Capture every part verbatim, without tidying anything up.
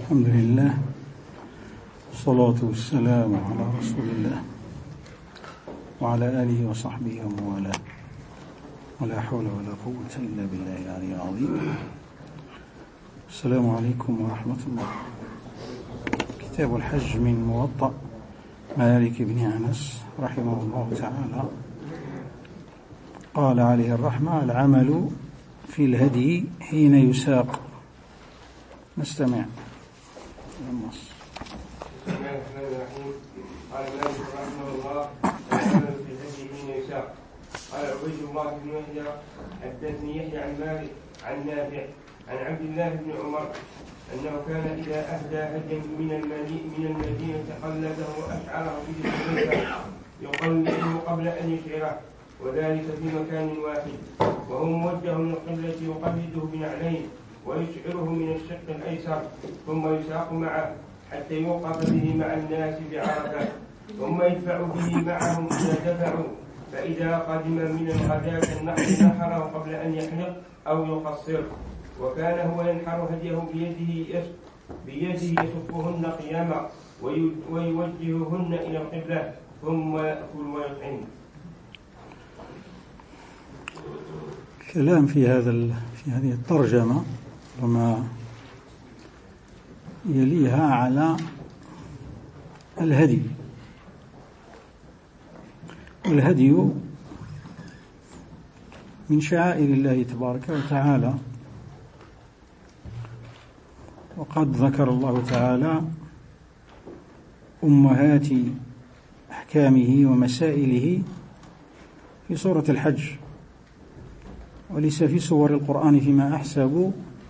الحمد لله والصلاة والسلام على رسول الله وعلى آله وصحبه وموالاه، ولا حول ولا قوة إلا بالله العلي العظيم. السلام عليكم ورحمة الله. كتاب الحج من موطأ مالك بن أنس رحمه الله تعالى. قال عليه الرحمة: العمل في الهدي حين يساق. نستمع النص. بسم الله الرحمن الرحيم. قال مالك رحمه الله: العمل في الهدي حين يساق. قال عبيد الله بن يحيى حدثني يحيى عن مالك عن نافع عن عبد الله بن عمر أنه كان إذا أهدى هديا من من المدينة قلده وأشعره بالحديثة يقلده قبل أن يشعره، وذلك في مكان واحد، وهو موجه للقبلة يقلده بنعلين ويشعره من الشق الأيسر، ثم يساق معه حتى يوقف به مع الناس بعرفة، ثم يدفع به معهم إذا دفعوا، فإذا قدم من الغداة النحر نحره قبل أن يحلق أو يقصر. وكان هو ينحر هديه بيده بيده يصفهن قياما ويوجههن إلى القبلة، ثم يأكل ويطعم. كلام في هذا في هذه الترجمة وما يليها على الهدي. والهدي من شعائر الله تبارك وتعالى، وقد ذكر الله تعالى أمهات أحكامه ومسائله في سورة الحج، وليس في سور القرآن فيما أحسب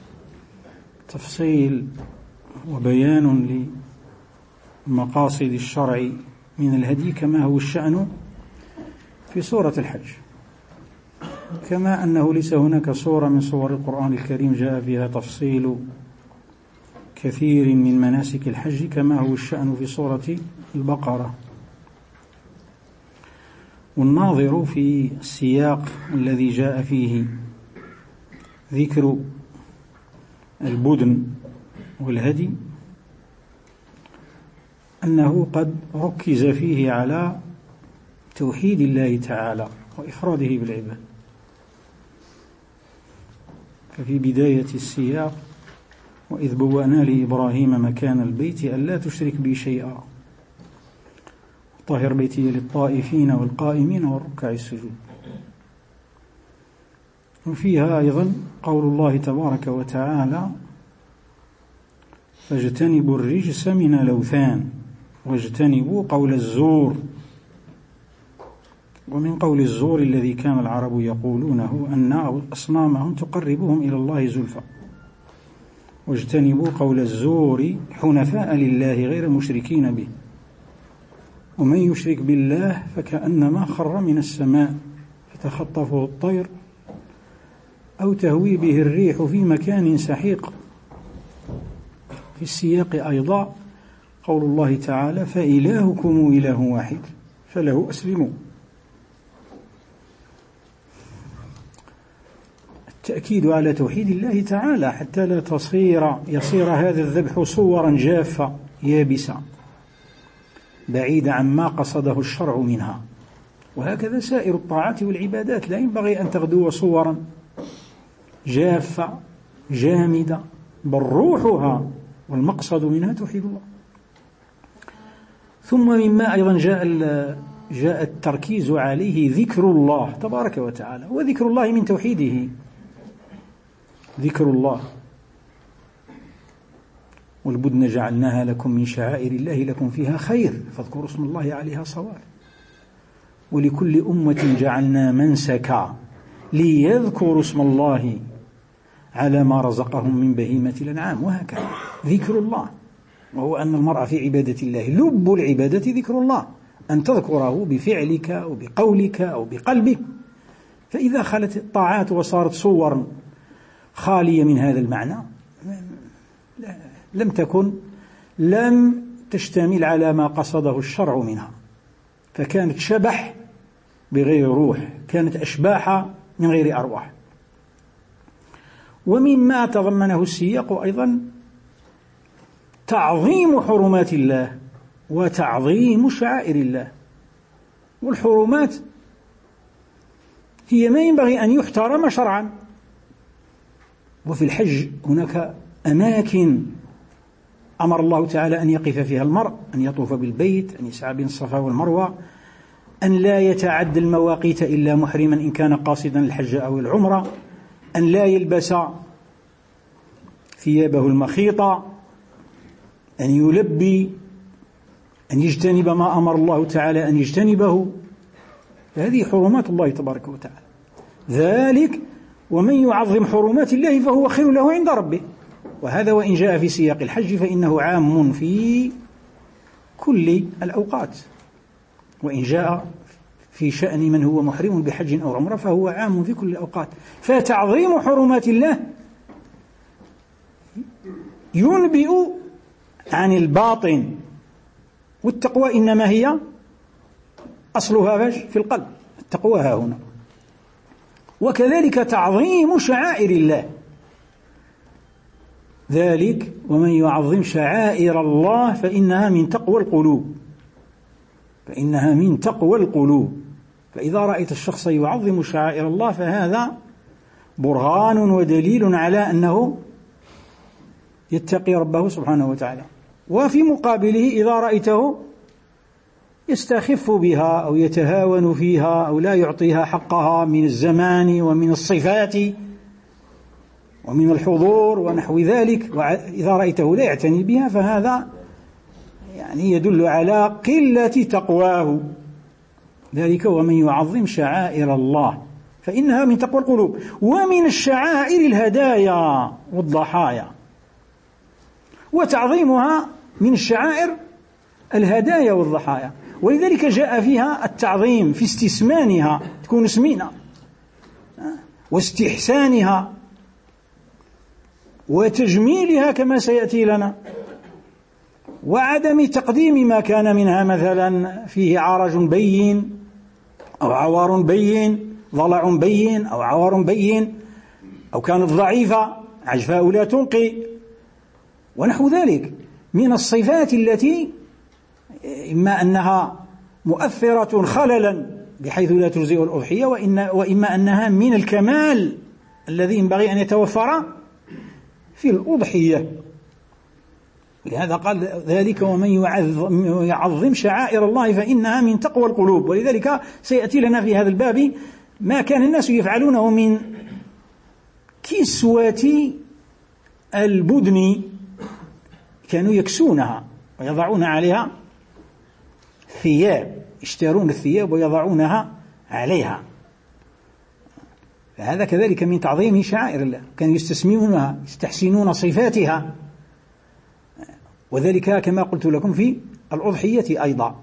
تفصيل وبيان لمقاصد الشرع من الهدي كما هو الشأن في سورة الحج، كما أنه ليس هناك سورة من سور القرآن الكريم جاء فيها تفصيل كثير من مناسك الحج كما هو الشأن في سورة البقرة. والناظر في السياق الذي جاء فيه ذكر البدن والهدي أنه قد ركز فيه على توحيد الله تعالى وإفراده بالعباد. ففي بداية السياق: وإذ بوأنا لإبراهيم مكان البيت ألا تشرك بي شيئا طهر بيتي للطائفين والقائمين والركع السجود. وفيها أيضا قول الله تبارك وتعالى: فاجتنبوا الرجس من الأوثان واجتنبوا قول الزور. ومن قول الزور الذي كان العرب يقولونه أن أصنامهم تقربهم إلى الله زلفى. واجتنبوا قول الزور حنفاء لله غير مشركين به، ومن يشرك بالله فكأنما خر من السماء فتخطفه الطير أو تهوي به الريح في مكان سحيق. في السياق أيضا قول الله تعالى: فإلهكم إله واحد فله أسلموا. التأكيد على توحيد الله تعالى حتى لا تصير يصير هذا الذبح صورا جافة يابسة بعيدة عما قصده الشرع منها. وهكذا سائر الطاعات والعبادات لا ينبغي أن تغدو صورا جافة جامدة، بل روحها والمقصد منها توحيد الله. ثم مما أيضا جاء جاء التركيز عليه ذكر الله تبارك وتعالى، وذكر الله من توحيده ذكر الله. والبدن جعلناها لكم من شعائر الله لكم فيها خير فاذكروا اسم الله عليها صواف. ولكل أمة جعلنا منسكا ليذكروا اسم الله على ما رزقهم من بهيمة الأنعام. وهكذا ذكر الله، وهو أن المرء في عبادة الله لب العبادة ذكر الله، أن تذكره بفعلك أو بقولك أو بقلبك. فإذا خلت الطاعات وصارت صور خالية من هذا المعنى لم تكن لم تشتمل على ما قصده الشرع منها، فكانت شبح بغير روح، كانت أشباح من غير أرواح. ومما تضمنه السياق أيضا تعظيم حرمات الله وتعظيم شعائر الله. والحرمات هي ما ينبغي أن يحترم شرعا. وفي الحج هناك أماكن أمر الله تعالى أن يقف فيها المرء، أن يطوف بالبيت، أن يسعى بين الصفا والمروة، أن لا يتعدى المواقيت إلا محرما إن كان قاصدا الحج أو العمرة، أن لا يلبس ثيابه المخيطة، أن يلبي، أن يجتنب ما أمر الله تعالى أن يجتنبه. هذه حرمات الله تبارك وتعالى. ذلك ومن يعظم حرمات الله فهو خير له عند ربه. وهذا وإن جاء في سياق الحج فإنه عام في كل الأوقات، وإن جاء في شأن من هو محرم بحج أو عمرة فهو عام في كل الأوقات. فتعظيم حرمات الله ينبئ عن الباطن، والتقوى إنما هي أصلها في القلب، التقوى ها هنا. وكذلك تعظيم شعائر الله، ذلك ومن يعظم شعائر الله فإنها من تقوى القلوب، فإنها من تقوى القلوب. فإذا رأيت الشخص يعظم شعائر الله فهذا برهان ودليل على أنه يتقي ربه سبحانه وتعالى. وفي مقابله إذا رأيته يستخف بها أو يتهاون فيها أو لا يعطيها حقها من الزمان ومن الصفات ومن الحضور ونحو ذلك، وإذا رأيته لا يعتني بها فهذا يعني يدل على قلة تقواه. ذلك ومن يعظم شعائر الله فإنها من تقوى القلوب. ومن الشعائر الهدايا والضحايا، وتعظيمها من الشعائر الهدايا والضحايا، ولذلك جاء فيها التعظيم في استسمانها، تكون سمينة، واستحسانها وتجميلها كما سيأتي لنا، وعدم تقديم ما كان منها مثلا فيه عرج بين أو عوار بين، ضلع بين أو عوار بين، أو كانت ضعيفة عجفاء لا تنقي ونحو ذلك من الصفات التي إما أنها مؤثرة خللا بحيث لا تجزئ الأضحية، وإما أنها من الكمال الذي ينبغي أن يتوفر في الأضحية. لهذا قال ذلك ومن يعظم شعائر الله فإنها من تقوى القلوب. ولذلك سيأتي لنا في هذا الباب ما كان الناس يفعلونه من كسوة البدن، كانوا يكسونها ويضعون عليها ثياب، يشترون الثياب ويضعونها عليها، فهذا كذلك من تعظيم شعائر الله. كانوا يستسمونها، يستحسنون صفاتها، وذلك كما قلت لكم في الأضحية أيضا.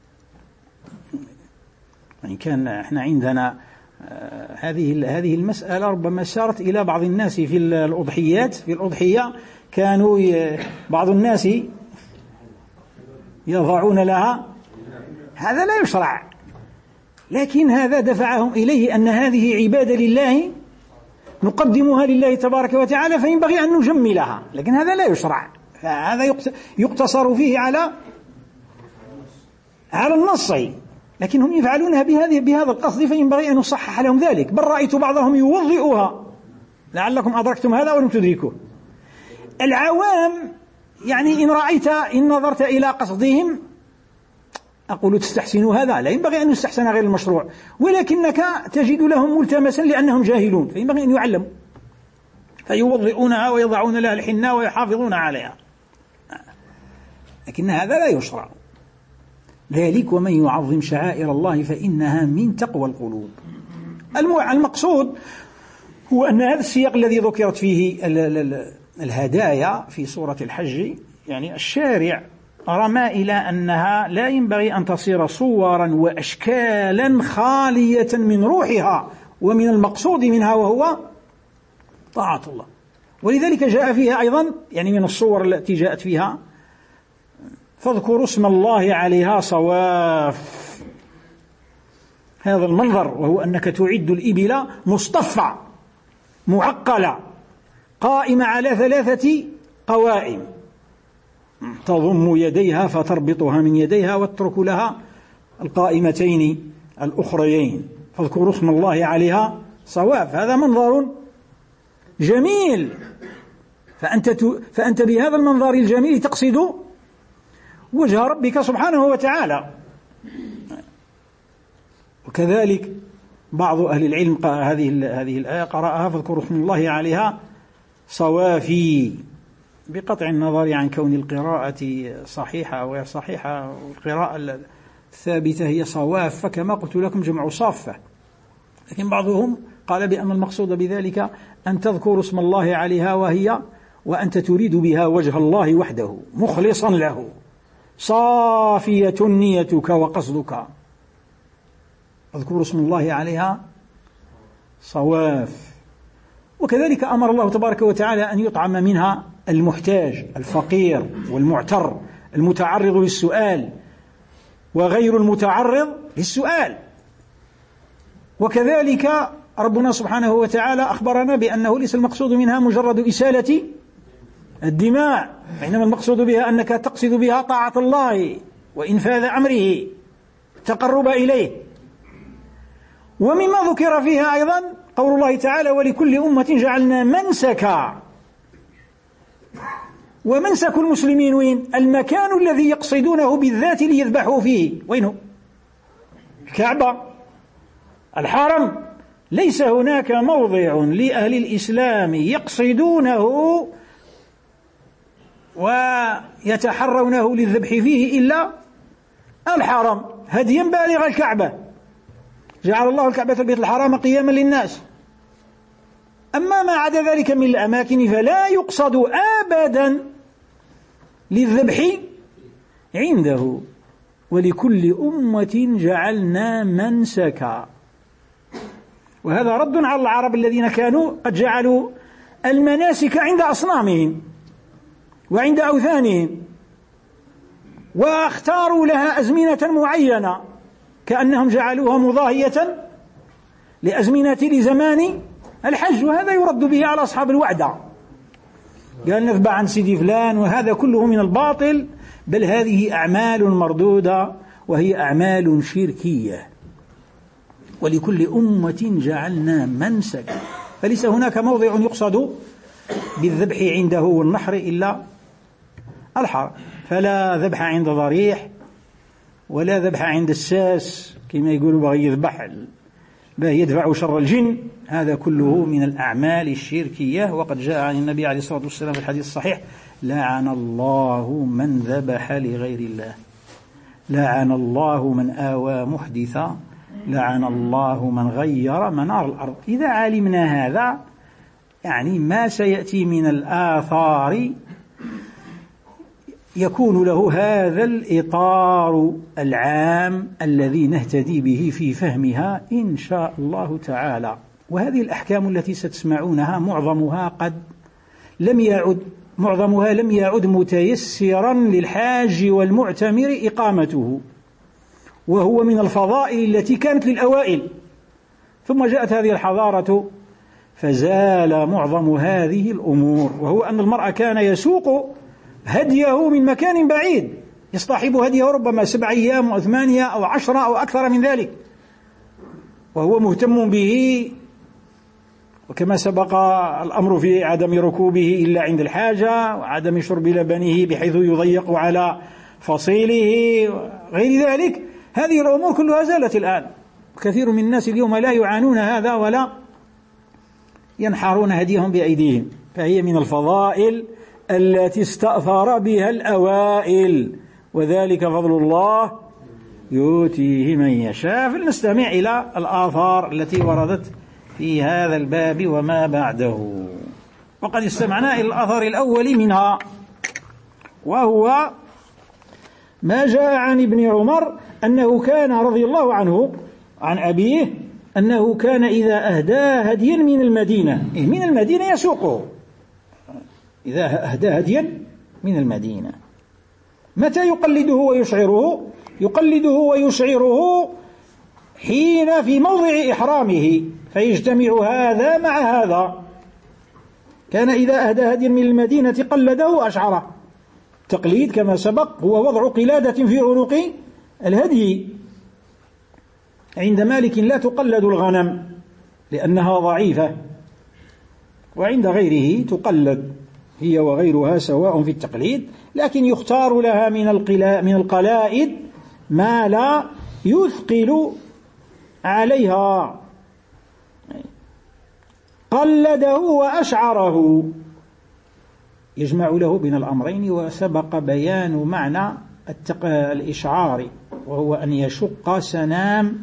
يعني كان احنا عندنا هذه هذه المسألة ربما سارت إلى بعض الناس في الأضحيات. في الأضحية كانوا بعض الناس يضعون لها، هذا لا يشرع، لكن هذا دفعهم إليه أن هذه عبادة لله نقدمها لله تبارك وتعالى فينبغي أن نجملها، لكن هذا لا يشرع، فهذا يقتصر فيه على على النص، لكن هم يفعلونها بهذه بهذا القصد فينبغي أن نصحح لهم ذلك. بل رأيت بعضهم يوضئها، لعلكم أدركتم هذا ولم تدركوه. العوام يعني إن رأيت إن نظرت إلى قصدهم أقول تستحسنوا هذا، لا ينبغي أن يستحسن غير المشروع، ولكنك تجد لهم ملتمسا لأنهم جاهلون، فينبغي أن يعلموا، فيوضئونها ويضعون لها الحنة ويحافظون عليها، لكن هذا لا يشرع. ذلك ومن يعظم شعائر الله فإنها من تقوى القلوب. المقصود هو أن هذا السياق الذي ذكرت فيه الهدايا في سورة الحج، يعني الشارع رمى إلى أنها لا ينبغي أن تصير صورا وأشكالا خالية من روحها ومن المقصود منها وهو طاعة الله. ولذلك جاء فيها أيضا يعني من الصور التي جاءت فيها فاذكروا اسم الله عليها صواف، هذا المنظر، وهو أنك تعد الإبل مصطفى معقلة قائمة على ثلاثة قوائم، تضم يديها فتربطها من يديها وتترك لها القائمتين الأخريين، فاذكروا اسم الله عليها صواف. هذا منظر جميل، فأنت, فأنت بهذا المنظر الجميل تقصد وجه ربك سبحانه وتعالى. وكذلك بعض أهل العلم هذه هذه الآية قرأها فاذكروا اسم الله عليها صوافي، بقطع النظر عن كون القراءة صحيحة أو غير صحيحة. القراءة الثابتة هي صواف، فكما قلت لكم جمع صافة، لكن بعضهم قال بأن المقصود بذلك أن تذكر اسم الله عليها وهي وأنت تريد بها وجه الله وحده مخلصا له، صافية نيتك وقصدك. اذكر اسم الله عليها صواف. وكذلك أمر الله تبارك وتعالى أن يطعم منها المحتاج الفقير والمعتر المتعرض للسؤال وغير المتعرض للسؤال. وكذلك ربنا سبحانه وتعالى أخبرنا بأنه ليس المقصود منها مجرد إسالة الدماء، إنما المقصود بها أنك تقصد بها طاعة الله وإنفاذ أمره، التقرب إليه. ومما ذكر فيها أيضا قول الله تعالى ولكل أمة جعلنا منسكا. ومنسك المسلمين وين؟ المكان الذي يقصدونه بالذات ليذبحوا فيه، وينه؟ الكعبة، الحرم. ليس هناك موضع لأهل الإسلام يقصدونه ويتحرونه للذبح فيه إلا الحرم، هديا بالغ الكعبة. جعل الله الكعبة البيت الحرام قياما للناس. أما ما عدا ذلك من الأماكن فلا يقصد أبدا للذبح عنده. ولكل أمة جعلنا منسكا. وهذا رد على العرب الذين كانوا قد جعلوا المناسك عند أصنامهم وعند أوثانهم، واختاروا لها أزمنة معينة كأنهم جعلوها مضاهية لأزمنة لزمان الحج. وهذا يرد به على أصحاب الوعدة، قال نذبح عن سيدي فلان، وهذا كله من الباطل، بل هذه أعمال مردودة وهي أعمال شركية. ولكل أمة جعلنا منسكا، فليس هناك موضع يقصد بالذبح عنده والنحر إلا الحرم. فلا ذبح عند ضريح ولا ذبح عند الساس كما يقولوا بغي يذبح باه يدفع شر الجن، هذا كله من الأعمال الشركية. وقد جاء عن النبي عليه الصلاة والسلام في الحديث الصحيح لعن الله من ذبح لغير الله، لعن الله من آوى محدثا، لعن الله من غير منار الأرض. إذا علمنا هذا يعني ما سيأتي من الآثار يكون له هذا الإطار العام الذي نهتدي به في فهمها إن شاء الله تعالى. وهذه الأحكام التي ستسمعونها معظمها قد لم يعد معظمها لم يعد متيسرا للحاج والمعتمر إقامته، وهو من الفضائل التي كانت للأوائل، ثم جاءت هذه الحضارة فزال معظم هذه الأمور. وهو أن المرء كان يسوق هديه من مكان بعيد، يصطحب هديه ربما سبع أيام أو ثمانية أو عشرة أو أكثر من ذلك، وهو مهتم به. وكما سبق الأمر في عدم ركوبه إلا عند الحاجة، وعدم شرب لبنه بحيث يضيق على فصيله وغير ذلك. هذه الأمور كلها زالت الآن، كثير من الناس اليوم لا يعانون هذا ولا ينحرون هديهم بأيديهم. فهي من الفضائل التي استأثر بها الأوائل، وذلك فضل الله يؤتيه من يشاء. فلنستمع إلى الآثار التي وردت في هذا الباب وما بعده. وقد استمعنا إلى الأثر الأول منها، وهو ما جاء عن ابن عمر أنه كان رضي الله عنه عن أبيه أنه كان إذا أهدى هديا من المدينة من المدينة يسوقه، إذا أهدى هديا من المدينة. متى يقلده ويشعره؟ يقلده ويشعره حين في موضع إحرامه، فيجتمع هذا مع هذا. كان إذا أهدى هديا من المدينة قلده وأشعره، التقليد كما سبق هو وضع قلادة في عنق الهدي. عند مالك لا تقلد الغنم لأنها ضعيفة، وعند غيره تقلد هي وغيرها سواء في التقليد، لكن يختار لها من من القلائد ما لا يثقل عليها. قلده وأشعره، يجمع له بين الأمرين. وسبق بيان معنى الإشعار، وهو أن يشق سنام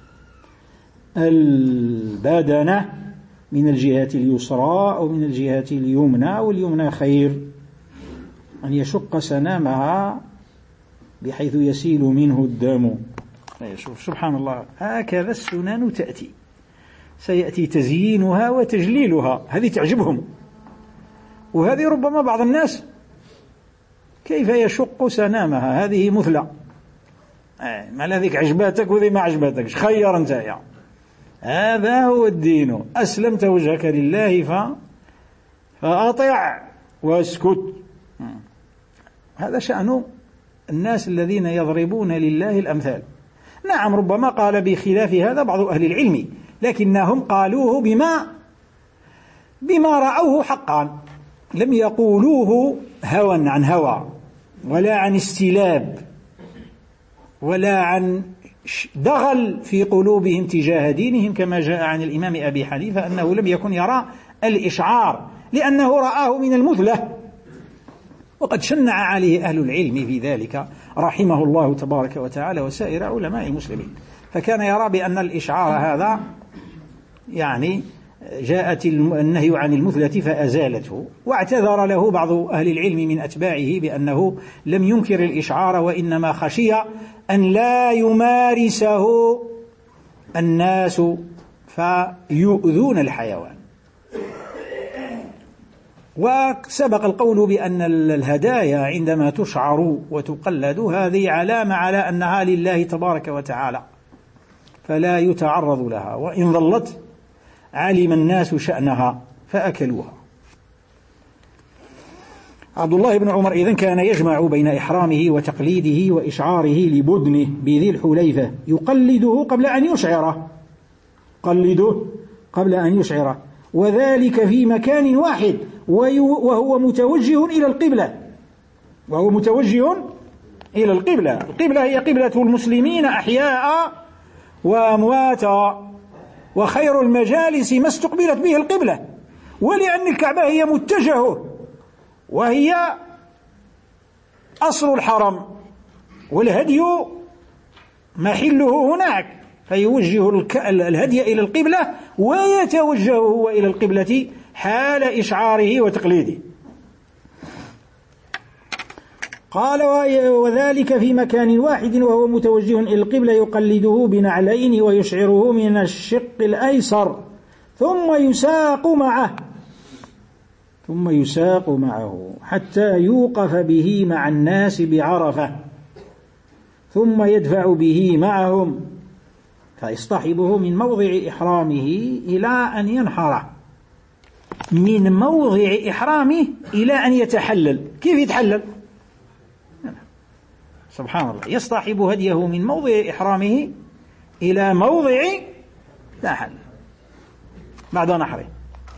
البدنة من الجهة اليسرى أو من الجهة اليمنى، واليمنى خير، أن يشق سنامها بحيث يسيل منه الدم. شوف سبحان الله، هكذا السنن تأتي، سيأتي تزيينها وتجليلها. هذه تعجبهم، وهذه ربما بعض الناس كيف يشق سنامها، هذه مثلى، ما الذيك عجباتك وذي ما عجباتكش، خير انت يا. هذا هو الدين، أسلمت وجهك لله ف... فأطع واسكت. هذا شأن الناس الذين يضربون لله الأمثال. نعم ربما قال بخلاف هذا بعض أهل العلم، لكنهم قالوه بما بما رأوه حقا، لم يقولوه هوى عن هوى، ولا عن استلاب، ولا عن دغل في قلوبهم تجاه دينهم، كما جاء عن الإمام أبي حنيفة أنه لم يكن يرى الإشعار لأنه رآه من المثلة، وقد شنع عليه أهل العلم في ذلك رحمه الله تبارك وتعالى وسائر علماء المسلمين. فكان يرى بأن الإشعار هذا يعني جاءت النهي عن المثلة فأزالته، واعتذر له بعض أهل العلم من أتباعه بأنه لم ينكر الإشعار، وإنما خشي أن لا يمارسه الناس فيؤذون الحيوان. وسبق القول بأن الهدايا عندما تشعر وتقلد هذه علامة على أنها لله تبارك وتعالى، فلا يتعرض لها، وإن ظلت علم الناس شأنها فأكلوها. عبد الله بن عمر إذن كان يجمع بين إحرامه وتقليده وإشعاره لبدنه بذي الحليفة، يقلده قبل أن يشعره، قلده قبل أن يشعره، وذلك في مكان واحد وهو متوجه إلى القبلة، وهو متوجه إلى القبلة. القبلة هي قبلة المسلمين أحياء وأمواتا، وخير المجالس ما استقبلت به القبلة، ولأن الكعبة هي متجهه وهي أصل الحرم، والهدي محله هناك، فيوجه الهدي إلى القبلة ويتوجه هو إلى القبلة حال إشعاره وتقليده. قال وذلك في مكان واحد وهو متوجه إلى القبلة، يقلده بنعلين ويشعره من الشق الأيسر، ثم يساق معه ثم يساق معه حتى يوقف به مع الناس بعرفة، ثم يدفع به معهم فيصطحبه من موضع إحرامه إلى أن ينحره، من موضع إحرامه إلى أن يتحلل. كيف يتحلل؟ سبحان الله، يصطحب هديه من موضع إحرامه إلى موضع تحلل بعد نحره.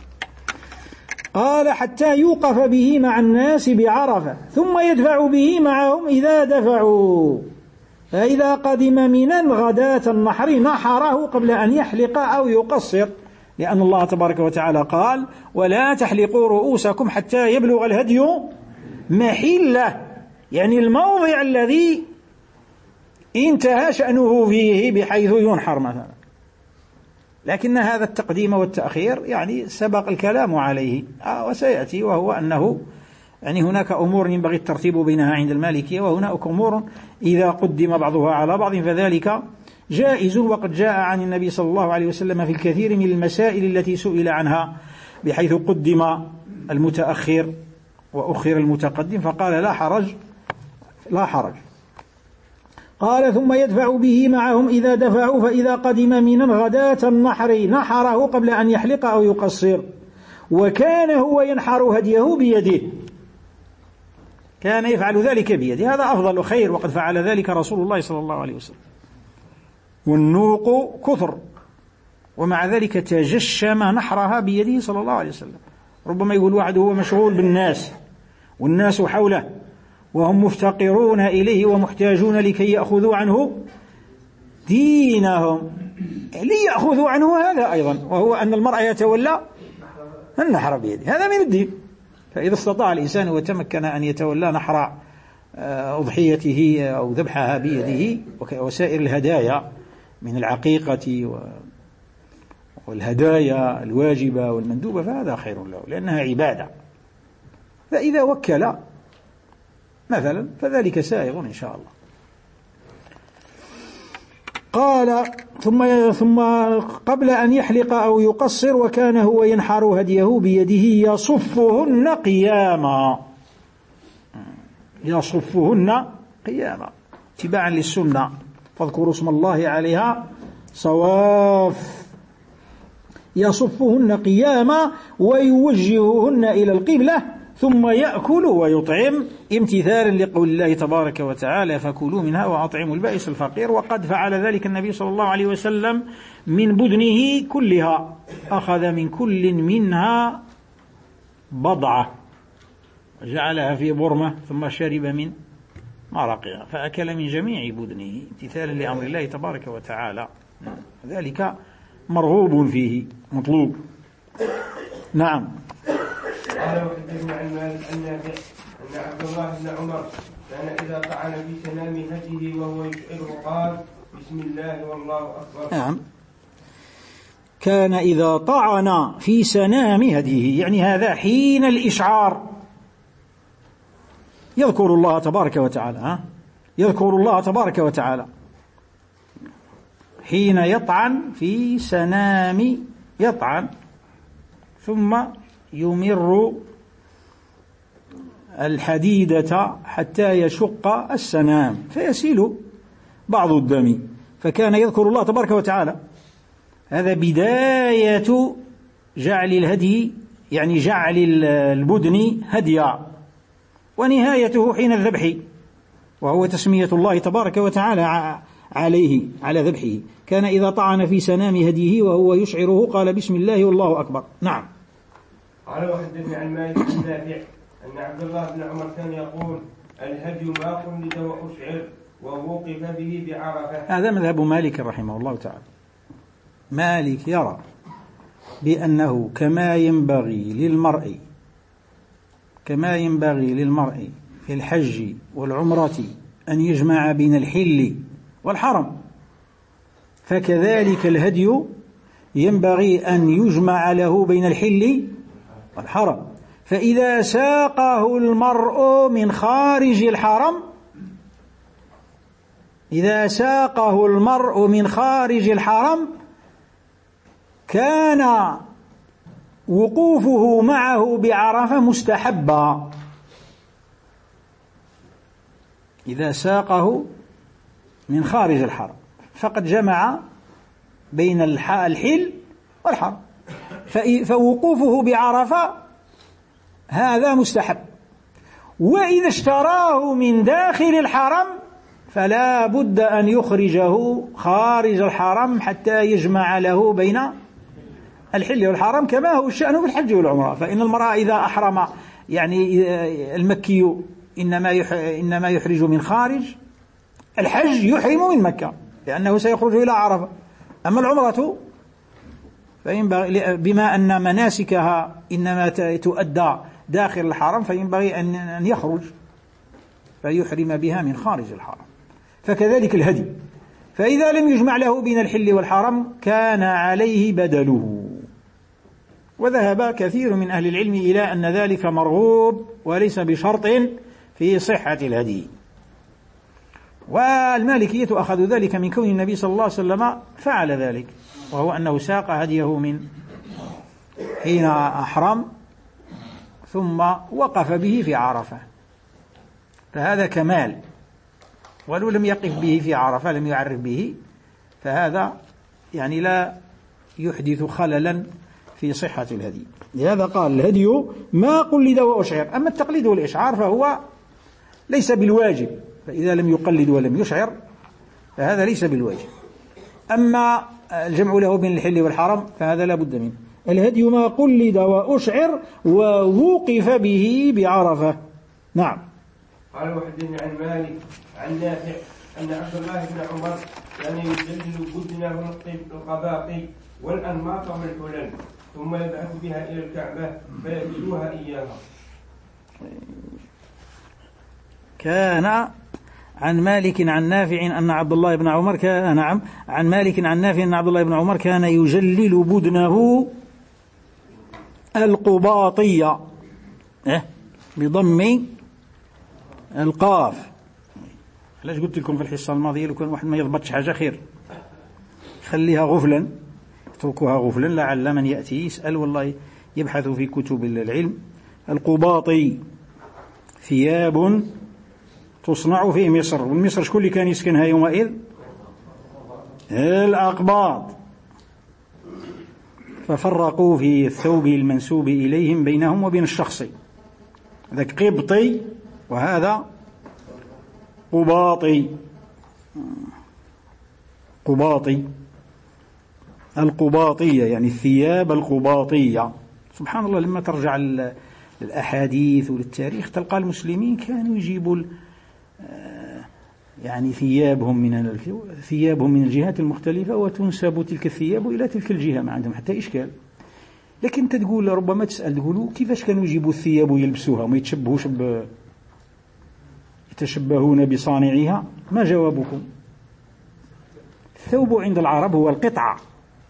قال حتى يوقف به مع الناس بعرفة، ثم يدفع به معهم إذا دفعوا، فإذا قدم منا غداة النحر نحره قبل أن يحلق أو يقصر، لأن الله تبارك وتعالى قال ولا تحلقوا رؤوسكم حتى يبلغ الهدي محله، يعني الموضع الذي انتهى شأنه فيه بحيث ينحر مثلا. لكن هذا التقديم والتأخير يعني سبق الكلام عليه آه وسيأتي، وهو أنه يعني هناك أمور ينبغي الترتيب بينها عند المالكية، وهناك أمور إذا قدم بعضها على بعض فذلك جائز، وقد جاء عن النبي صلى الله عليه وسلم في الكثير من المسائل التي سئل عنها بحيث قدم المتأخر وأخر المتقدم فقال لا حرج لا حرج. قال ثم يدفع به معهم إذا دفعوا، فإذا قدم منا غداة النحر نحره قبل أن يحلق أو يقصر، وكان هو ينحر هديه بيده. كان يفعل ذلك بيده، هذا أفضل وخير، وقد فعل ذلك رسول الله صلى الله عليه وسلم. والنوق كثر، ومع ذلك تجشم نحرها بيده صلى الله عليه وسلم. ربما يقول واحد هو مشغول بالناس والناس حوله وهم مفتقرون إليه ومحتاجون لكي يأخذوا عنه دينهم، ليأخذوا عنه هذا أيضا، وهو أن المرء يتولى النحر بيده، هذا من الدين. فإذا استطاع الإنسان وتمكن أن يتولى نحر أضحيته أو ذبحها بيده وسائر الهدايا من العقيقة والهدايا الواجبة والمندوبة فهذا خير له، لأنها عبادة. فإذا وكل مثلا فذلك سائغ إن شاء الله. قال ثم ثم قبل أن يحلق أو يقصر وكان هو ينحر هديه بيده يصفهن قياما، يصفهن قياما اتباعا للسنة، فاذكروا اسم الله عليها صواف، يصفهن قياما ويوجههن إلى القبلة ثم يأكل ويطعم امتثالا لقول الله تبارك وتعالى فكلوا منها وأطعموا البائس الفقير. وقد فعل ذلك النبي صلى الله عليه وسلم من بدنه كلها، أخذ من كل منها بضعة وجعلها في برمة ثم شرب من مرقها فأكل من جميع بدنه امتثالا لأمر الله تبارك وتعالى، ذلك مرغوب فيه مطلوب. نعم. قال وحدثنا عن مالك عن نافع أن عبد الله بن عمر كان إذا طعن في سنام هديه وهو يشعره قال بسم الله والله أكبر. نعم، كان إذا طعن في سنام هديه، يعني هذا حين الإشعار يذكر الله تبارك وتعالى، ها؟ يذكر الله تبارك وتعالى حين يطعن في سنام، يطعن ثم يمر الحديدة حتى يشق السنام فيسيل بعض الدم، فكان يذكر الله تبارك وتعالى. هذا بداية جعل الهدي، يعني جعل البدن هديا، ونهايته حين الذبح وهو تسمية الله تبارك وتعالى عليه على ذبحه. كان إذا طعن في سنام هديه وهو يشعره قال بسم الله والله أكبر. نعم. قال وحدثني عن مالك بن نافع أن عبد الله بن عمر كان يقول الهدي ما قلد وأشعر ووقف به بعرفة. هذا مذهب مالك رحمه الله تعالى. مالك يرى بأنه كما ينبغي للمرء كما ينبغي للمرء في الحج والعمرة أن يجمع بين الحل والحرم، فكذلك الهدي ينبغي أن يجمع له بين الحل والحرم. فإذا ساقه المرء من خارج الحرم إذا ساقه المرء من خارج الحرم كان وقوفه معه بعرفة مستحبا. إذا ساقه من خارج الحرم فقد جمع بين الحل والحرم، فوقوفه بعرفة هذا مستحب. وإذا اشتراه من داخل الحرم فلا بد أن يخرجه خارج الحرم حتى يجمع له بين الحل والحرم، كما هو الشأن في الحج والعمرة. فإن المرأة إذا أحرم، يعني المكي إنما إنما يحرج من خارج، الحج يحرم من مكة لأنه سيخرج إلى عرفة. أما العمرة فينبغي بما أن مناسكها إنما تؤدى داخل الحرم فينبغي أن يخرج فيحرم بها من خارج الحرم. فكذلك الهدي، فإذا لم يجمع له بين الحل والحرم كان عليه بدله. وذهب كثير من أهل العلم إلى أن ذلك مرغوب وليس بشرط في صحة الهدي. والمالكية أخذوا ذلك من كون النبي صلى الله عليه وسلم فعل ذلك، وهو أنه ساق هديه من حين أحرم ثم وقف به في عرفة، فهذا كمال. ولو لم يقف به في عرفة، لم يعرف به، فهذا يعني لا يحدث خللا في صحة الهدي. لهذا قال الهدي ما قلد وأشعر. أما التقليد والإشعار فهو ليس بالواجب، فإذا لم يقلد ولم يشعر فهذا ليس بالواجب. أما الجمع له بين الحل والحرم فهذا لا بد منه. الهدي ما قلد وأشعر ووقف به بعرفة. نعم. قال وحدثني عن مالك عن نافع أن عبد الله بن عمر كان يجلل بدنه القباقي والأنماط والحلل ثم يبعث بها إلى الكعبة فيأكلوها إياها. كان عن مالك عن نافع أن عبد الله بن عمر كان نعم عن مالك عن نافع أن عبد الله بن عمر كان يجلل بدنه القباطية إيه بضم القاف. علاش قلت لكم في الحصة الماضية لو كان واحد ما يضبطش حاجة خير خليها غفلا، اتركوها غفلا لعل من يأتي يسأل والله يبحث في كتب العلم. القباطي ثياب تصنع في مصر، والمصر شكون اللي كان يسكنها يومئذ؟ الأقباط، ففرقوا في الثوب المنسوب إليهم بينهم وبين الشخص، ذاك قبطي وهذا قباطي. قباطي القباطية يعني الثياب القباطية. سبحان الله لما ترجع للأحاديث وللتاريخ تلقى المسلمين كانوا يجيبوا يعني ثيابهم من ثيابهم من الجهات المختلفة وتنسب تلك الثياب إلى تلك الجهة، ما عندهم حتى إشكال. لكن أنت تقول ربما تسأل تقولوا كيفاش كانوا يجيبوا الثياب ويلبسوها وما يتشبهوش ب يتشبهون بصانعها؟ ما جوابكم؟ الثوب عند العرب هو القطعة.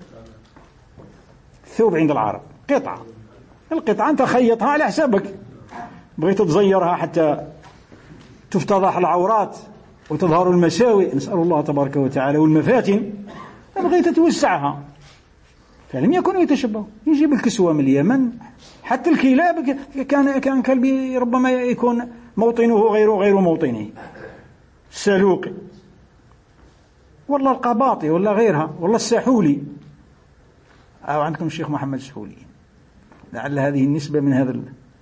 الثوب عند العرب قطعة، القطعة أنت خيطها على حسابك، بغيت تزيرها حتى تفتضح العورات وتظهر المساوئ نسأل الله تبارك وتعالى والمفاتن، بغيت توسعها فلم يكن يتشبه. يجيب الكسوة من اليمن، حتى الكلاب كان كان كلبي ربما يكون موطنه غير غير موطنه، السلوقي والله القباطي ولا غيرها والله الساحولي، أو عندكم الشيخ محمد السحولي، لعل هذه النسبة من هذا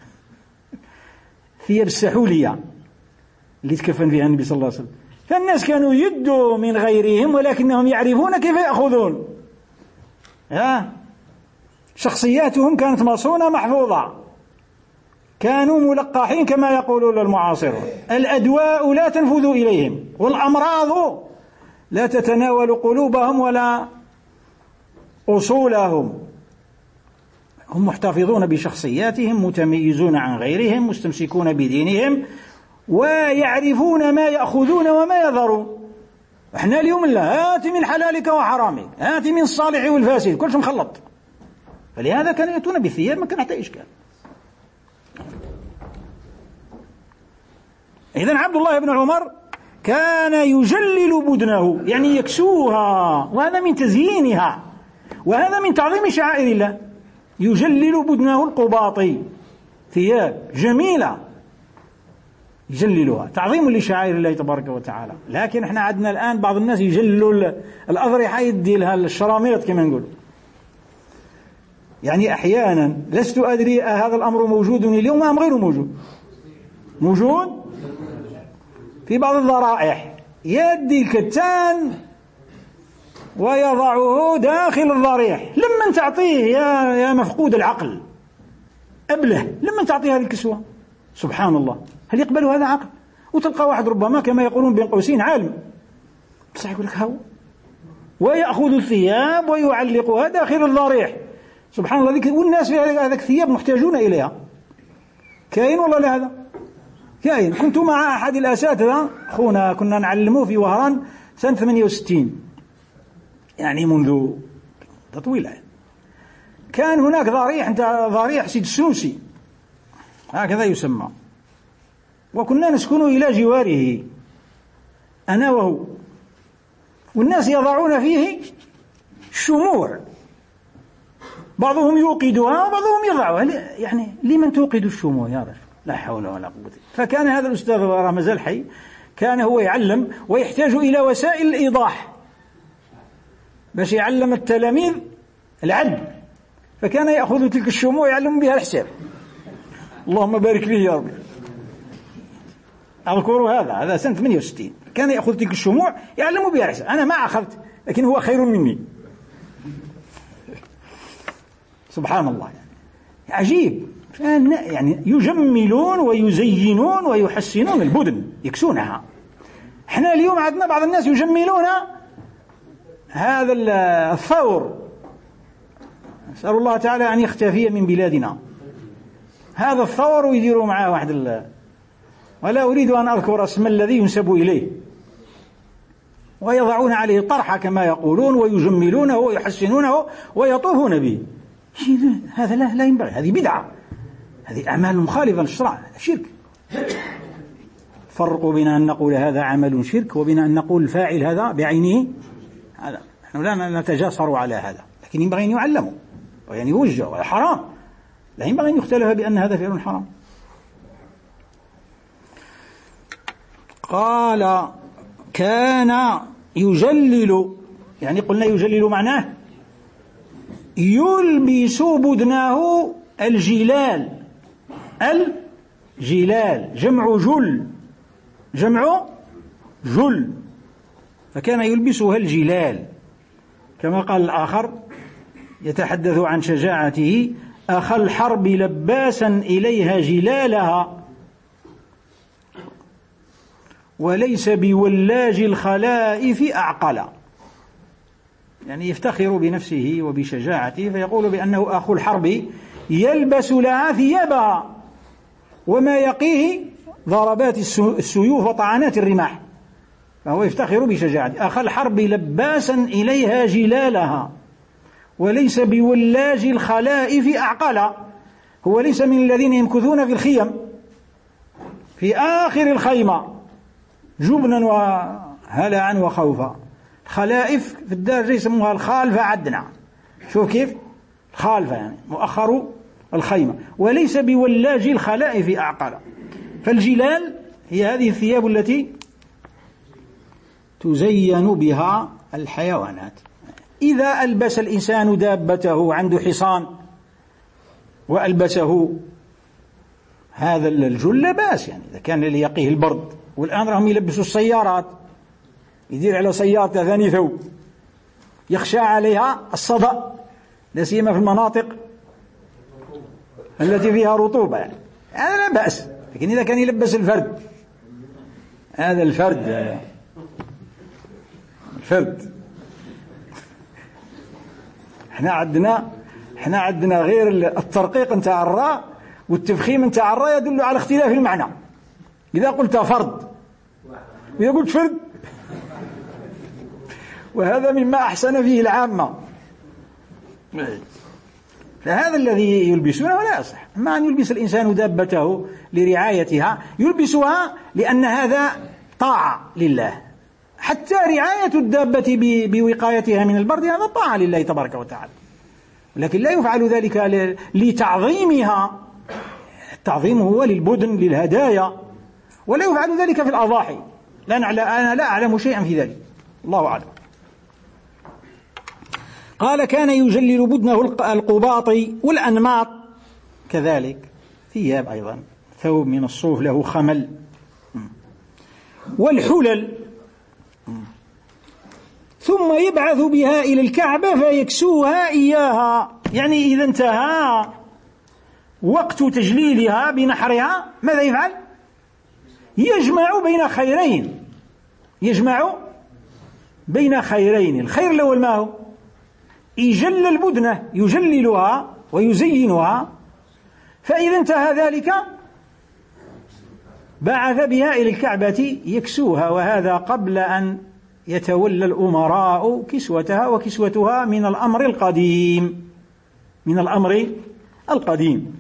ثياب السحولية اللي تكفن فيها النبي صلى الله عليه وسلم. فالناس كانوا يدوا من غيرهم ولكنهم يعرفون كيف يأخذون. ها شخصياتهم كانت مصونة محفوظة، كانوا ملقحين كما يقولون المعاصرون. الأدواء لا تنفذ إليهم والأمراض لا تتناول قلوبهم ولا أصولهم. هم محتفظون بشخصياتهم، متميزون عن غيرهم، مستمسكون بدينهم، ويعرفون ما يأخذون وما يذرون. احنا اليوم لا، هات من حلالك وحرامك، هات من الصالح والفاسد، كلش مخلط. فلهذا كانوا يأتون بالثياب ما كان حتى إشكال. إذن عبد الله بن عمر كان يجلل بدنه يعني يكسوها، وهذا من تزيينها وهذا من تعظيم شعائر الله. يجلل بدنه القباطي، ثياب جميلة يجللها تعظيم لشعائر الله تبارك وتعالى. لكن احنا عندنا الآن بعض الناس يجللوا الأضرحة يدي لها الشراميط كما نقول. يعني أحيانا لست أدري هذا الأمر موجود اليوم أم غير موجود. موجود في بعض الضرائح، يدي الكتان ويضعه داخل الضريح. لمن تعطيه يا يا مفقود العقل أبله، لمن تعطيه هذه الكسوة؟ سبحان الله، هل يقبل هذا عقل؟ وتلقى واحد ربما كما يقولون بين قوسين عالم، بصح يقول لك هاو، ويأخذ الثياب ويعلقها داخل الضريح. سبحان الله، ذيك والناس في هذاك الثياب محتاجون إليها. كاين والله لهذا كاين. كنت مع أحد الأساتذة أخونا كنا نعلمه في وهران سنة ثمانية وستين، يعني منذ طويلة. كان هناك ضريح، ضريح سيد السوسي هكذا يسمى، وكنا نسكن إلى جواره أنا وهو، والناس يضعون فيه الشموع، بعضهم يوقدها وبعضهم يضعها. يعني لمن توقد الشموع يا رجل؟ لا حول ولا قوة. فكان هذا الأستاذ رمز الحي كان هو يعلم ويحتاج إلى وسائل الإيضاح باش يعلم التلاميذ العد، فكان يأخذ تلك الشموع يعلم بها الحساب. اللهم بارك فيه يا رب. أذكر هذا هذا سنة ثمانية وستين، كان يأخذ تلك الشموع يعلم بها الحساب. أنا ما أخذت، لكن هو خير مني. سبحان الله، يعني عجيب. يعني يجملون ويزينون ويحسنون البدن، يكسونها. احنا اليوم عندنا بعض الناس يجملون هذا الثور، نسأل الله تعالى أن يختفي من بلادنا هذا الثور، ويديروا معه واحد ال... ولا أريد أن أذكر اسم الذي ينسب إليه، ويضعون عليه طرحة كما يقولون، ويجملونه ويحسنونه ويطوفون به. هذا لا, لا ينبغي، هذه بدعة، هذه أعمال مخالفة للشرع، شرك. فرقوا بين أن نقول هذا عمل شرك وبين أن نقول الفاعل هذا بعينه هذا. نحن لا نتجاسر على هذا، لكن ينبغي أن يعلموا ويعني يوجه، وهذا حرام، لا ينبغي أن يختلف بأن هذا فعل حرام. قال كان يجلل، يعني قلنا يجلل معناه يلبس بدنه الجلال. الجلال جمع جل، جمع جل، فكان يلبسها الجلال. كما قال الآخر يتحدث عن شجاعته: أخى الحرب لباسا إليها جلالها، وليس بولاج الخلائف أعقل. يعني يفتخر بنفسه وبشجاعته، فيقول بأنه أخو الحرب يلبس لها ثيابها وما يقيه ضربات السيوف وطعنات الرماح، فهو يفتخر بشجاعته. أخى الحرب لباسا إليها جلالها، وليس بولاج الخلائف أعقل. هو ليس من الذين يمكثون في الخيم في آخر الخيمة جبنا وهلعا وخوفا. خلائف في الدارجة يسموها الخالفة عدنا، شوف كيف خالفة، يعني مؤخر الخيمة. وليس بولاج الخلائف أعقل. فالجلال هي هذه الثياب التي تزين بها الحيوانات. إذا ألبس الإنسان دابته، عنده حصان وألبسه هذا الجل لا بأس، يعني إذا كان ليقيه البرد. والآن راهم يلبسوا السيارات، يدير على سيارته ثاني ثوب يخشى عليها الصدأ، لا سيما في المناطق التي فيها رطوبة، يعني هذا لا بأس. لكن إذا كان يلبس الفرد، هذا الفرد الفرد احنا عندنا احنا عندنا غير الترقيق نتاع الراء والتفخيم نتاع الراء يدل على اختلاف المعنى. إذا قلت فرد وإذا قلت فرد، وهذا مما أحسن فيه العامة. فهذا الذي يلبسونه ولا يصح. أما أن يلبس الإنسان دابته لرعايتها، يلبسها لأن هذا طاعة لله. حتى رعاية الدابة بوقايتها من البرد هذا طاعة لله تبارك وتعالى، لكن لا يفعل ذلك لتعظيمها. التعظيم هو للبدن للهدايا، ولا يفعل ذلك في الأضاحي. لا نعلم، أنا لا أعلم شيئا في ذلك، الله أعلم. قال كان يجلل بدنه القباطي والأنماط كذلك، ثياب أيضا، ثوب من الصوف له خمل، والحلل، ثم يبعث بها إلى الكعبة فيكسوها إياها. يعني إذا انتهى وقت تجليلها بنحرها ماذا يفعل؟ يجمع بين خيرين، يجمع بين خيرين. الخير الأول ما هو؟ يجلل البدنة، يجللها ويزينها. فإذا انتهى ذلك بعث بها إلى الكعبة يكسوها، وهذا قبل أن يتولى الأمراء كسوتها، وكسوتها من الأمر القديم، من الأمر القديم.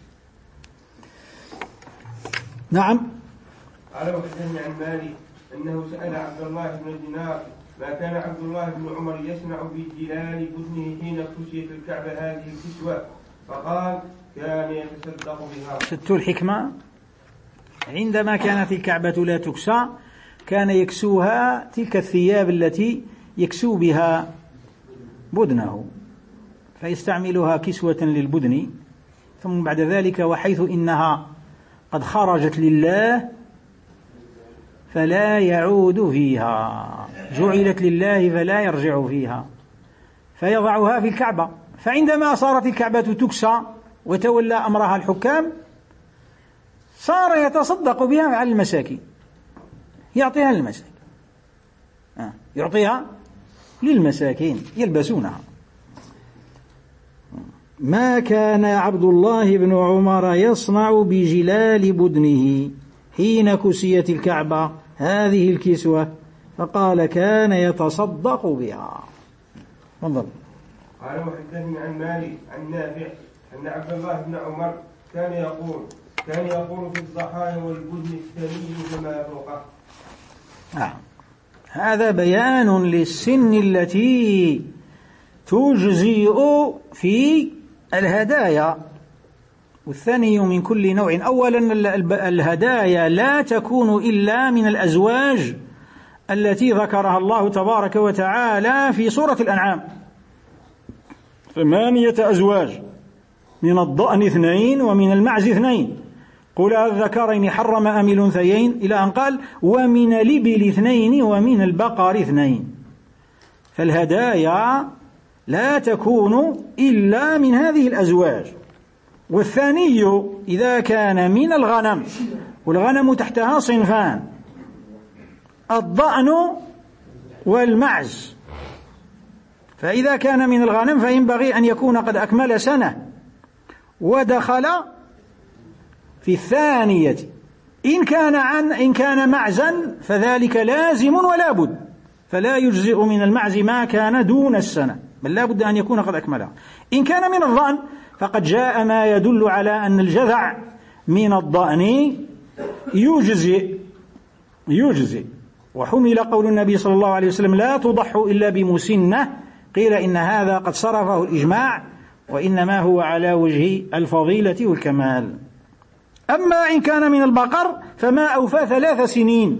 نعم. قال وحدثني عن مالك أنه سأل عبد الله بن دينار ما كان عبد الله بن عمر يصنع بجلال بدنه حين كسيت الكعبة هذه الكسوة، فقال كان يتصدق بها. شدت الحكمة، عندما كانت الكعبة لا تكسى كان يكسوها تلك الثياب التي يكسو بها بدنه، فيستعملها كسوة للبدن. ثم بعد ذلك وحيث إنها قد خرجت لله فلا يعود فيها، جعلت لله فلا يرجع فيها، فيضعها في الكعبة. فعندما صارت الكعبة تكسى وتولى أمرها الحكام صار يتصدق بها على المساكين، يعطيها للمساكين، آه. يعطيها للمساكين يلبسونها. ما كان عبد الله بن عمر يصنع بجلال بدنه حين كسيت الكعبة هذه الكسوة، فقال كان يتصدق بها. انظر. قال وحدثني عن مالك عن نافع أن عبد الله بن عمر كان يقول كان يقول في الضحايا والبدن الثاني كما فوقه. آه. هذا بيان للسن التي تجزئ في الهدايا. والثاني من كل نوع. أولا الهدايا لا تكون إلا من الأزواج التي ذكرها الله تبارك وتعالى في سورة الأنعام، ثمانية أزواج، من الضأن اثنين ومن المعز اثنين، قل الذكرين حرم أم الأنثيين، إلى أن قال ومن الإبل اثنين ومن البقر اثنين. فالهدايا لا تكون إلا من هذه الأزواج. والثاني إذا كان من الغنم، والغنم تحتها صنفان، الضأن والمعز. فإذا كان من الغنم فينبغي أن يكون قد أكمل سنة ودخل في الثانية. إن كان عن إن كان معزا فذلك لازم ولا بد، فلا يجزئ من المعز ما كان دون السنة، بل لا بد أن يكون قد أكملها. إن كان من الضأن فقد جاء ما يدل على أن الجذع من الضأن يجزئ يجزئ وحمل قول النبي صلى الله عليه وسلم لا تضحوا إلا بمسنة، قيل إن هذا قد صرفه الإجماع، وإنما هو على وجه الفضيلة والكمال. أما إن كان من البقر فما أوفى ثلاث سنين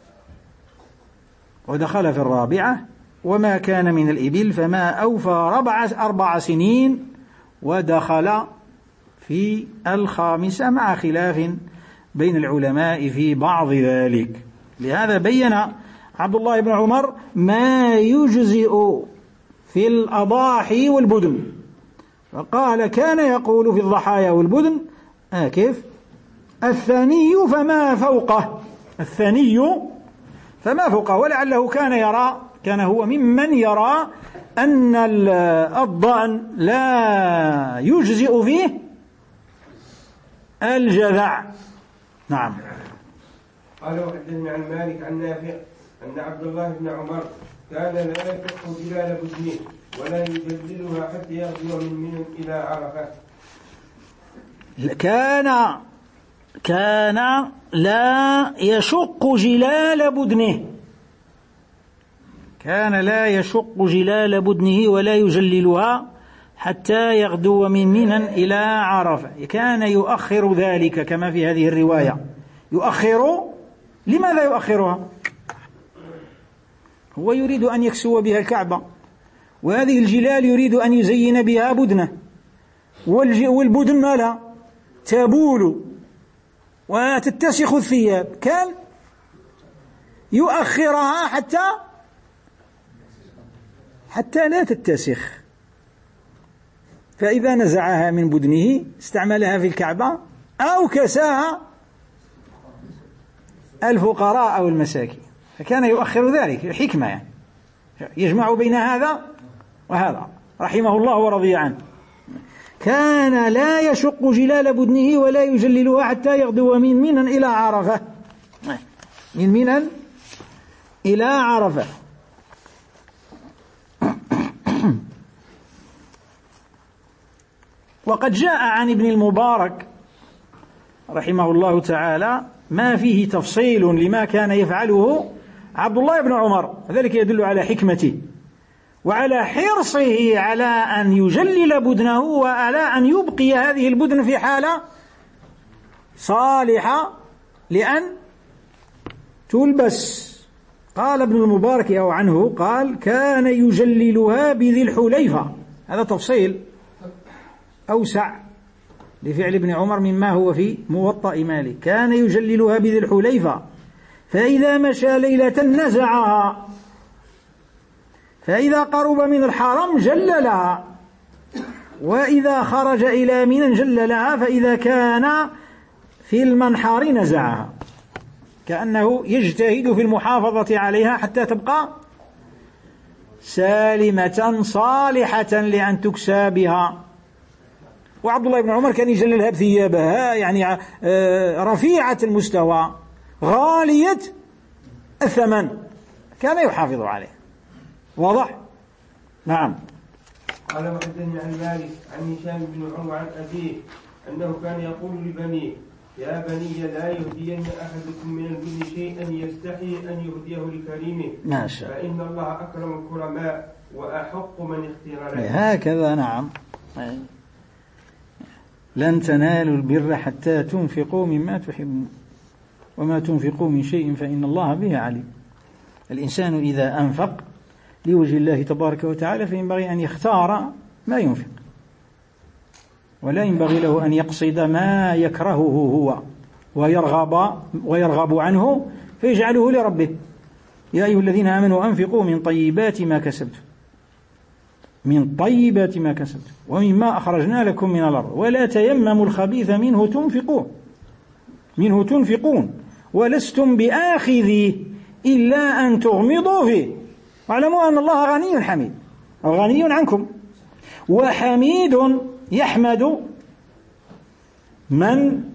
ودخل في الرابعة، وما كان من الإبل فما أوفى ربع أربع سنين ودخل في الخامسة، مع خلاف بين العلماء في بعض ذلك. لهذا بين عبد الله بن عمر ما يجزئ في الأضاحي والبدن، فقال كان يقول في الضحايا والبدن آه كيف الثاني فما فوقه، الثاني فما فوقه. ولعله كان يرى كان هو ممن يرى أن الضأن لا يجزئ فيه الجذع. نعم. قال وحدثني عن مالك عن نافع أن عبد الله بن عمر كان لا يفتح جلال بدنه ولا يجللها حتى يغدو من منى إلى عرفة. كان كان لا يشق جلال بدنه كان لا يشق جلال بدنه ولا يجللها حتى يغدو من منى إلى عرفة. كان يؤخر ذلك كما في هذه الرواية. يؤخر. لماذا يؤخرها؟ هو يريد أن يكسو بها الكعبة، وهذه الجلال يريد أن يزين بها بدنه، والبدن مالها تبول وتتسخ الثياب، كان يؤخرها حتى حتى لا تتسخ. فإذا نزعها من بدنه استعملها في الكعبة أو كساها الفقراء أو المساكين، فكان يؤخر ذلك الحكمة، يعني يجمع بين هذا وهذا رحمه الله ورضي عنه. كان لا يشق جلال بدنه ولا يجللها حتى يغدو من منى إلى عرفة، من منى إلى عرفة. وقد جاء عن ابن المبارك رحمه الله تعالى ما فيه تفصيل لما كان يفعله عبد الله بن عمر، ذلك يدل على حكمته وعلى حرصه على أن يجلل بدنه وعلى أن يبقي هذه البدن في حالة صالحة لأن تلبس. قال ابن المبارك أو عنه قال كان يجللها بذي الحليفة. هذا تفصيل أوسع لفعل ابن عمر مما هو في موطأ مالك. كان يجللها بذي الحليفة فإذا مشى ليلة نزعها، فإذا قرب من الحرم جللها، وإذا خرج إلى منى جللها، فإذا كان في المنحر نزعها، كأنه يجتهد في المحافظة عليها حتى تبقى سالمة صالحة لأن تكسى بها. وعبد الله بن عمر كان يجللها بثيابها، يعني رفيعة المستوى غالية الثمن، كان يحافظ عليه. واضح؟ نعم. قال وحدثني عن مالك عن هشام بن عروة عن أبيه أنه كان يقول لبنيه: يا بني لا يهدين أحدكم من البن شيئا يستحي أن يهديه لكريمه، ما شاء. فإن الله أكرم الكرماء وأحق من اختير له. هكذا. نعم. لن تنالوا البر حتى تنفقوا مما تحبون وما تنفقوا من شيء فإن الله به عليم. الإنسان إذا أنفق لوجه الله تبارك وتعالى فينبغي أن يختار ما ينفق، ولا ينبغي له أن يقصد ما يكرهه هو ويرغب ويرغب عنه فيجعله لربه. يا أيها الذين آمنوا أنفقوا من طيبات ما كسبتم من طيبات ما كسبتم ومما أخرجنا لكم من الأرض ولا تيمموا الخبيث منه تنفقون منه تنفقون ولستم بآخذيه إلا أن تغمضوا فيه واعلموا أن الله غني حميد أو غني عنكم. وحميد يحمد من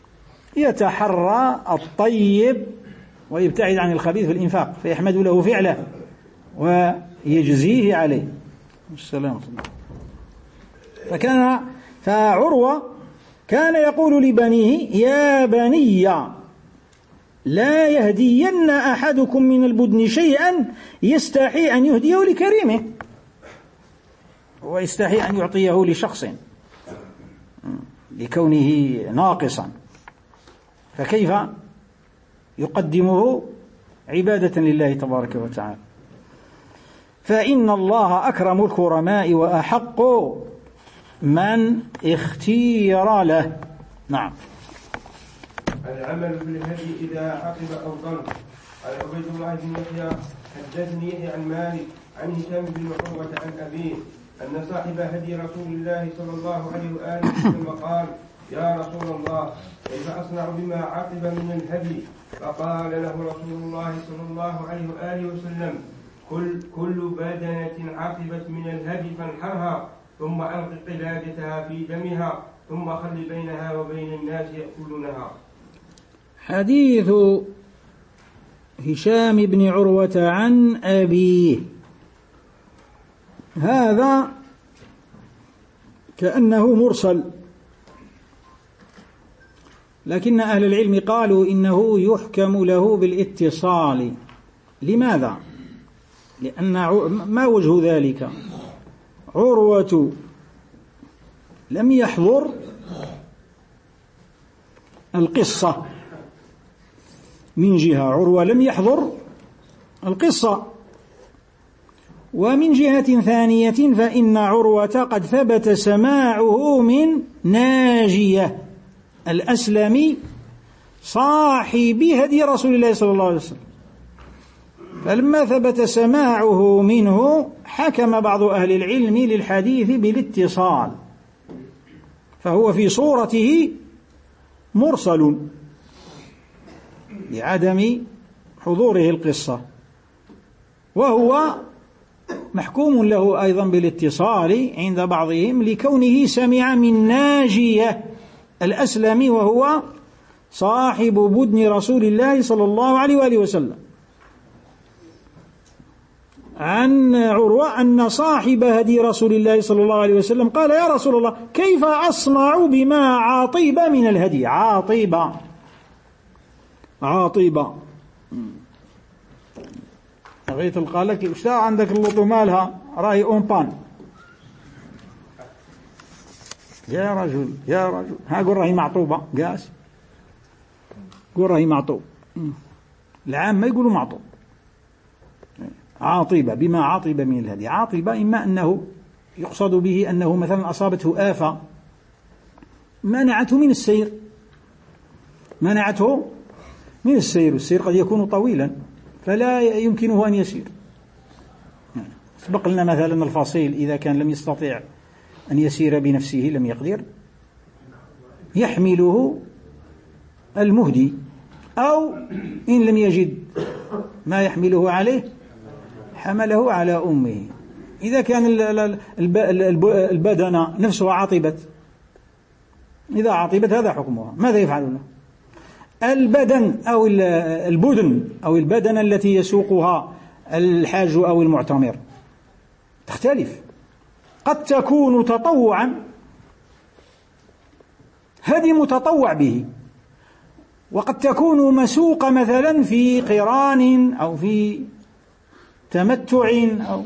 يتحرى الطيب ويبتعد عن الخبيث في الإنفاق فيحمد له فعله ويجزيه عليه. السلام. فكان فعروة كان يقول لبنيه: يا بني لا يهدين أحدكم من البدن شيئا يستحي أن يهديه لكريمه، ويستحي أن يعطيه لشخص لكونه ناقصا، فكيف يقدمه عبادة لله تبارك وتعالى. فإن الله أكرم الكرماء وأحق من اختير له. نعم. العمل بالهدي إذا عقب أو ضل. قال عبيد الله بن يحيى حدثني يحيى عن مالك عن هشام بن عروة عن أبيه أن صاحب هدي رسول الله صلى الله عليه وآله وسلم قال: يا رسول الله كيف أصنع بما عقب من الهدي؟ فقال له رسول الله صلى الله عليه وآله وسلم: كل كل بدنة عقبت من الهدي فانحرها ثم ألق قلادتها في دمها ثم خل بينها وبين الناس يأكلونها. حديث هشام بن عروة عن أبيه، هذا كأنه مرسل، لكن أهل العلم قالوا إنه يحكم له بالاتصال. لماذا؟ لأن ما وجه ذلك؟ عروة لم يحضر القصة من جهة، عروة لم يحضر القصة، ومن جهة ثانية فإن عروة قد ثبت سماعه من ناجية الأسلمي صاحب هدي رسول الله صلى الله عليه وسلم، فلما ثبت سماعه منه حكم بعض أهل العلم للحديث بالاتصال، فهو في صورته مرسل لعدم حضوره القصة، وهو محكوم له أيضا بالاتصال عند بعضهم لكونه سمع من ناجية الأسلمي وهو صاحب بدن رسول الله صلى الله عليه وآله وسلم عن عروة أن صاحب هدي رسول الله صلى الله عليه وسلم قال: يا رسول الله كيف أصنع بما عاطيب من الهدي؟ عاطيب عاطيب بغيت تلقى لك اشتا عندك اللطو مالها راهي أمبان. يا رجل يا رجل ها قول راهي معطوبة قاس، قول راهي معطوب. العام ما يقولوا معطوب. عاطبة بما عاطب من الهدي. عاطبة إما أنه يقصد به أنه مثلا أصابته آفة منعته من السير، منعته من السير، السير قد يكون طويلا فلا يمكنه أن يسير. سبق لنا مثلا الفصيل إذا كان لم يستطيع أن يسير بنفسه لم يقدر يحمله المهدي، أو إن لم يجد ما يحمله عليه حمله على أمه. إذا كان البدنة نفسها عطبت، إذا عطبت هذا حكمها، ماذا يفعل له؟ البدن أو البدن أو البدنة التي يسوقها الحاج أو المعتمر تختلف، قد تكون تطوعا، هذه متطوع به، وقد تكون مسوقة مثلا في قران أو في تمتع أو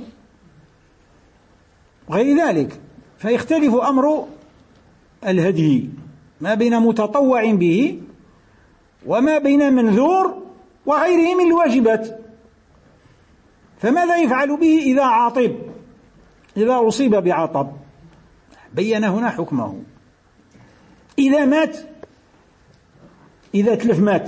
غير ذلك، فيختلف أمر الهدي ما بين متطوع به وما بين منذور وغيره من الواجبات. فماذا يفعل به إذا عاطب، إذا أصيب بعطب؟ بين هنا حكمه. إذا مات، إذا تلف مات،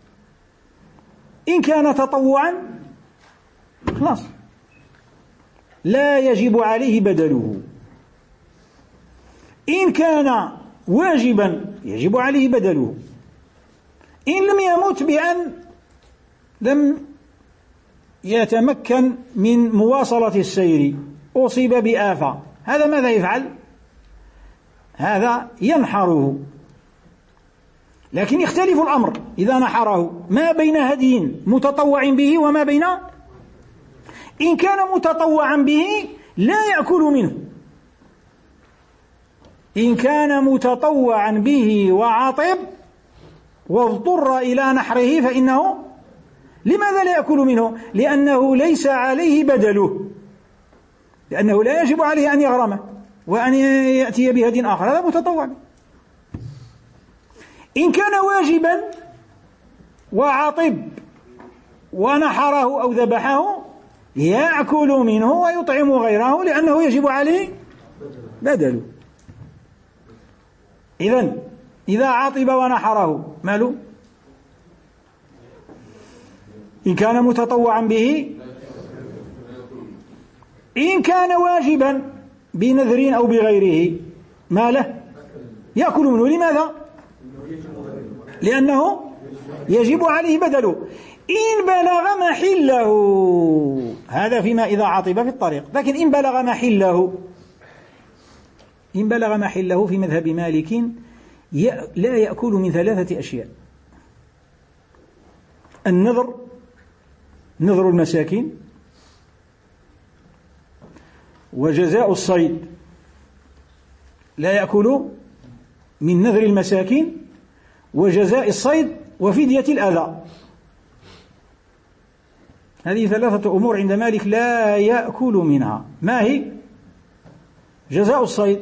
إن كان تطوعا خلاص لا يجب عليه بدله، إن كان واجبا يجب عليه بدله، إن لم يمت بأن لم يتمكن من مواصلة السير، أصيب بآفة، هذا ماذا يفعل؟ هذا ينحره. لكن يختلف الأمر إذا نحره ما بين هدي متطوع به وما بين، إن كان متطوعا به لا يأكل منه، إن كان متطوعا به وعاطب واضطر إلى نحره فإنه لماذا لا يأكل منه؟ لأنه ليس عليه بدله، لأنه لا يجب عليه أن يغرمه وأن يأتي بهدي آخر، هذا متطوع. إن كان واجبا وعاطب ونحره أو ذبحه يأكل منه ويطعم غيره لأنه يجب عليه بدله. إذن إذا عاطب ونحره ماله؟ إن كان متطوعا به، إن كان واجبا بنذر أو بغيره ما له؟ يأكل منه. لماذا؟ لأنه يجب عليه بدله. إن بلغ محله، هذا فيما إذا عاطب في الطريق، لكن إن بلغ محله، إن بلغ محله في مذهب مالك لا يأكل من ثلاثة أشياء: النذر، نذر المساكين، وجزاء الصيد، لا يأكل من نذر المساكين وجزاء الصيد وفدية الأذى. هذه ثلاثة أمور عند مالك لا يأكل منها. ما هي؟ جزاء الصيد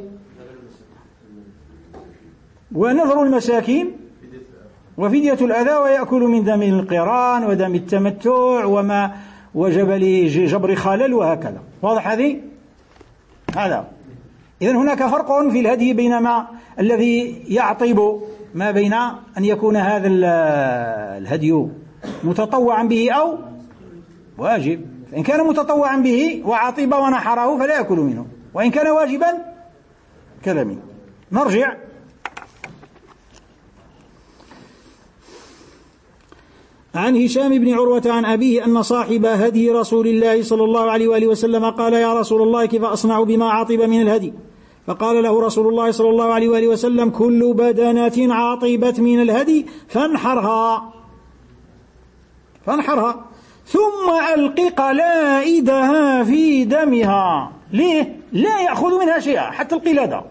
ونذر المساكين وفدية الأذى، ويأكل من دم القران ودم التمتع وما وجب لجبر خلل وهكذا. واضح هذه؟ هذا. إذن هناك فرق في الهدي بين ما الذي يعطب، ما بين أن يكون هذا الهدي متطوعا به أو واجب. فإن كان متطوعا به وعطب ونحره فلا يأكل منه، وإن كان واجبا كذا منه. نرجع. عن هشام بن عروة عن أبيه أن صاحب هدي رسول الله صلى الله عليه وآله وسلم قال: يا رسول الله، كيف أصنع بما عاطب من الهدي؟ فقال له رسول الله صلى الله عليه وآله وسلم: كل بدنة عاطبت من الهدي فانحرها فانحرها ثم ألق قلائدها في دمها. ليه؟ لا يأخذ منها شيئا، حتى القلادة،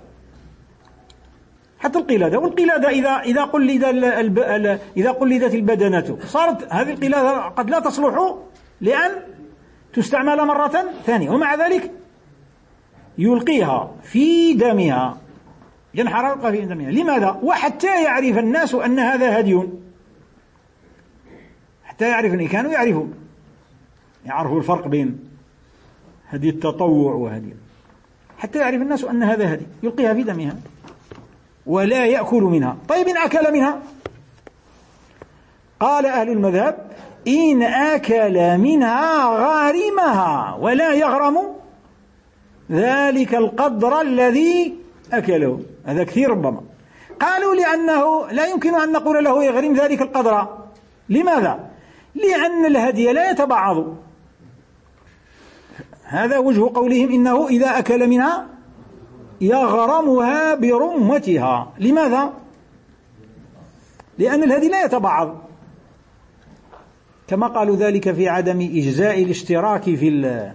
حتى القلادة. والقلادة إذا إذا قلد إذا قلدت البدنة صارت هذه القلادة قد لا تصلح لأن تستعمل مرة ثانية، ومع ذلك يلقيها في دمها، ينحر يلقى في دمها. لماذا؟ وحتى يعرف الناس أن هذا هدي، حتى يعرف، أن كانوا يعرفون يعرفوا الفرق بين هدي التطوع وهدي، حتى يعرف الناس أن هذا هدي، يلقيها في دمها ولا يأكل منها. طيب إن أكل منها قال أهل المذهب إن أكل منها غارمها ولا يغرم ذلك القدر الذي أكله. هذا كثير ربما. قالوا لأنه لا يمكن أن نقول له يغرم ذلك القدر. لماذا؟ لأن الهدي لا يتبعض. هذا وجه قولهم إنه إذا أكل منها يغرمها برمتها. لماذا؟ لأن الهدي لا يتبعض، كما قالوا ذلك في عدم إجزاء الاشتراك في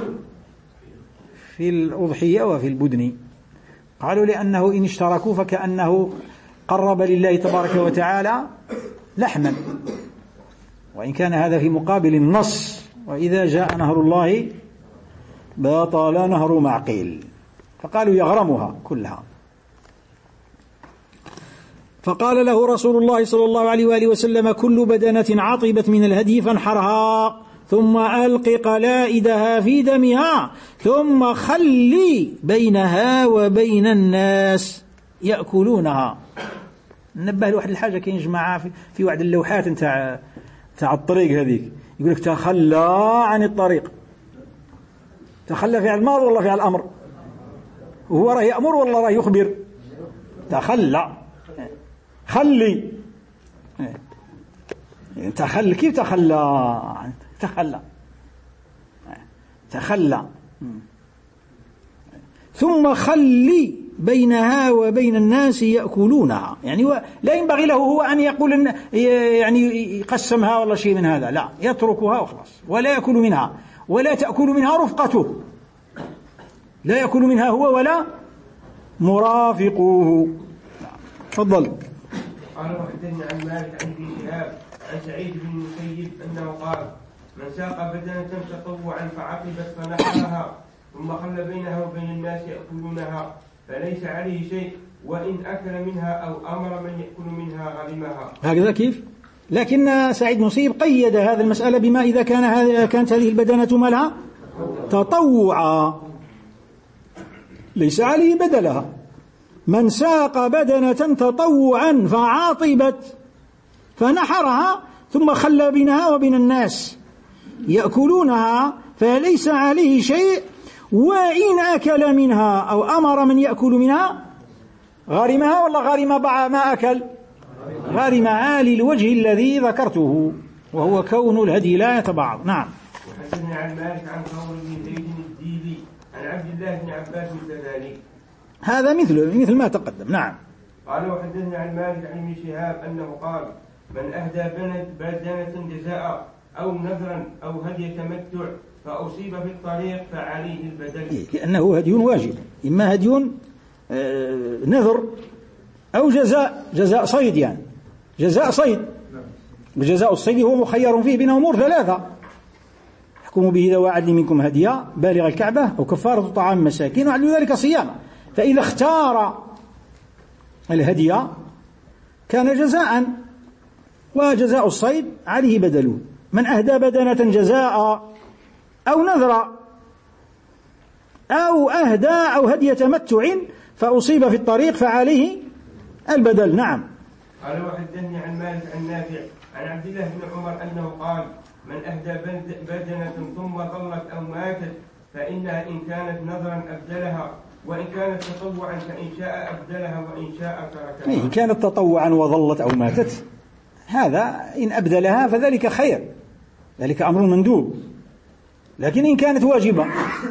في الأضحية وفي البدن. قالوا لأنه إن اشتركوا فكأنه قرب لله تبارك وتعالى لحما، وإن كان هذا في مقابل النص: وإذا جاء نهر الله بطل نهر معقيل. فقالوا يغرمها كلها. فقال له رسول الله صلى الله عليه وآله وسلم: كل بدنة عطبت من الهدي فانحرها، ثم ألق قلائدها في دمها، ثم خلي بينها وبين الناس يأكلونها. نبه لواحد الحاجة كاين جماعة في, في واحد اللوحات نتاع تاع الطريق هذيك يقول لك تخلى عن الطريق. تخلى فعل الماضي ولا فعل الأمر؟ وهو راه يأمر ولا راه يخبر؟ تخلى. خلي تخلى. كيف تخلى؟ تخلى تخلى ثم خلي بينها وبين الناس يأكلونها. يعني لا ينبغي له هو أن يقول إن يعني يقسمها ولا شيء من هذا، لا، يتركها وخلاص، ولا يأكل منها ولا تأكل منها رفقته، لا يأكل منها هو ولا مرافقوه. تفضل. قال وحدثني عن مالك عن ابن شهاب عن سعيد بن المسيب أنه قال: من ساق بدنة تطوعا فعقبت فنحرها ثم خل بينها وبين الناس يأكلونها فليس عليه شيء، وإن أكل منها أو أمر من يأكل منها غرمها. هكذا كيف؟ لكن سعيد المسيب قيد هذه المسألة بما إذا كان كانت هذه البدنة مالها تطوعا ليس عليه بدلها. من ساق بدنة تطوعا فعاطبت فنحرها ثم خلى بينها وبين الناس يأكلونها فليس عليه شيء، وإن أكل منها أو أمر من يأكل منها غارمها. ولا غارم ما أكل؟ غارمها للوجه الذي ذكرته، وهو كون الهدي لا يتبعض. نعم. وحدثني عن مالك عن ثور بن زيد الديلي عن عبد الله بن عباس كذلك. هذا مثل مثل ما تقدم. نعم. قال وحدثني عن مالك عن ابن شهاب أنه قال: من أهدى بدنة جزاء أو نذرا أو هدي تمتع فأصيب في الطريق فعليه البدل. لأنه هدي واجب، إما هدي نذر أو جزاء جزاء صيد، يعني جزاء صيد. وجزاء الصيد هو مخير فيه بين أمور ثلاثة: يحكم به ذوى عدل منكم هديا بالغ الكعبة أو كفارة طعام مساكين وعدل ذلك صياما. فإذا اختار الهدي كان جزاء، وجزاء الصيد عليه بدله. من أهدى بدنة جزاء أو نذر أو أهدى أو هدي تمتع فأصيب في الطريق فعليه البدل. نعم. قال وحدثني عن مالك عن نافع عن عبد الله بن عمر أنه قال: من أهدى بدنة ثم ضلت أو ماتت فإنها إن كانت نذرا أبدلها، وإن كانت تطوعا فإن شاء أبدلها وإن شاء تركها. إن كانت تطوعا وظلت أو ماتت، هذا إن أبدلها فذلك خير، ذلك أمر مندوب. لكن إن كانت واجبة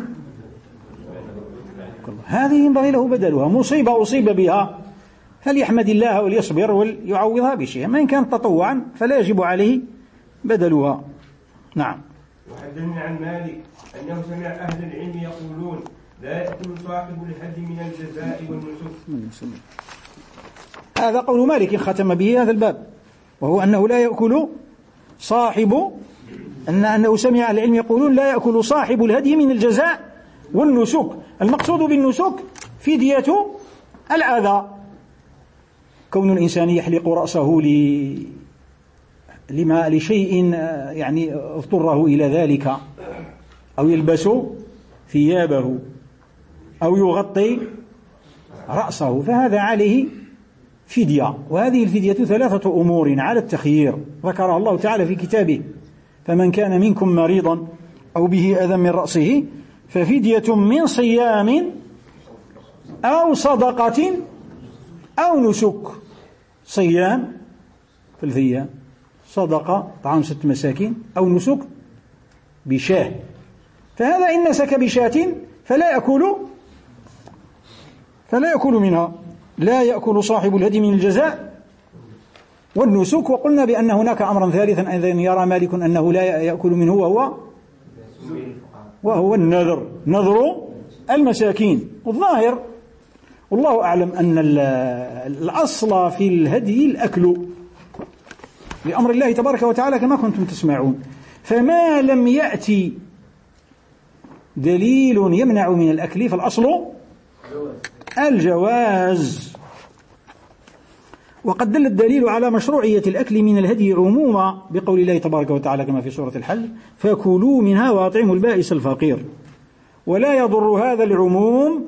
هذه ينبغي له بدلها. مصيبة أصيب بها فليحمد الله وليصبر وليعوضها بشيء. ما إن كانت تطوعا فلا يجب عليه بدلها. نعم. وحدثني عن مالك أنه سمع أهل العلم يقولون: لا يأكل صاحب الهدي من الجزاء والنسك. هذا قول مالك ختم به هذا الباب، وهو أنه لا يأكل صاحب أن أنه سمع أهل العلم يقولون: لا يأكل صاحب الهدي من الجزاء والنسك. المقصود بالنسك فدية الأذى، كون الإنسان يحلق رأسه ل لما لشيء يعني اضطره إلى ذلك، أو يلبس ثيابه، أو يغطي رأسه، فهذا عليه فدية، وهذه الفدية ثلاثة أمور على التخيير ذكرها الله تعالى في كتابه: فمن كان منكم مريضا أو به أذى من رأسه ففدية من صيام أو صدقة أو نسك. صيام ثلاث أيام، صدقة طعام ست مساكين، أو نسك بشاه. فهذا إن نسك بشاة فلا يأكل فلا يأكل منها، لا يأكل صاحب الهدي من الجزاء والنسك. وقلنا بأن هناك أمرا ثالثا أيضا يرى مالك أنه لا يأكل منه، وهو وهو النذر، نذر المساكين. والظاهر والله أعلم أن الأصل في الهدي الأكل لأمر الله تبارك وتعالى كما كنتم تسمعون. فما لم يأتي دليل يمنع من الأكل فالأصل الجواز. وقد دل الدليل على مشروعية الأكل من الهدي عموما بقول الله تبارك وتعالى كما في سورة الحج: فكلوا منها وأطعموا البائس الفقير. ولا يضر هذا العموم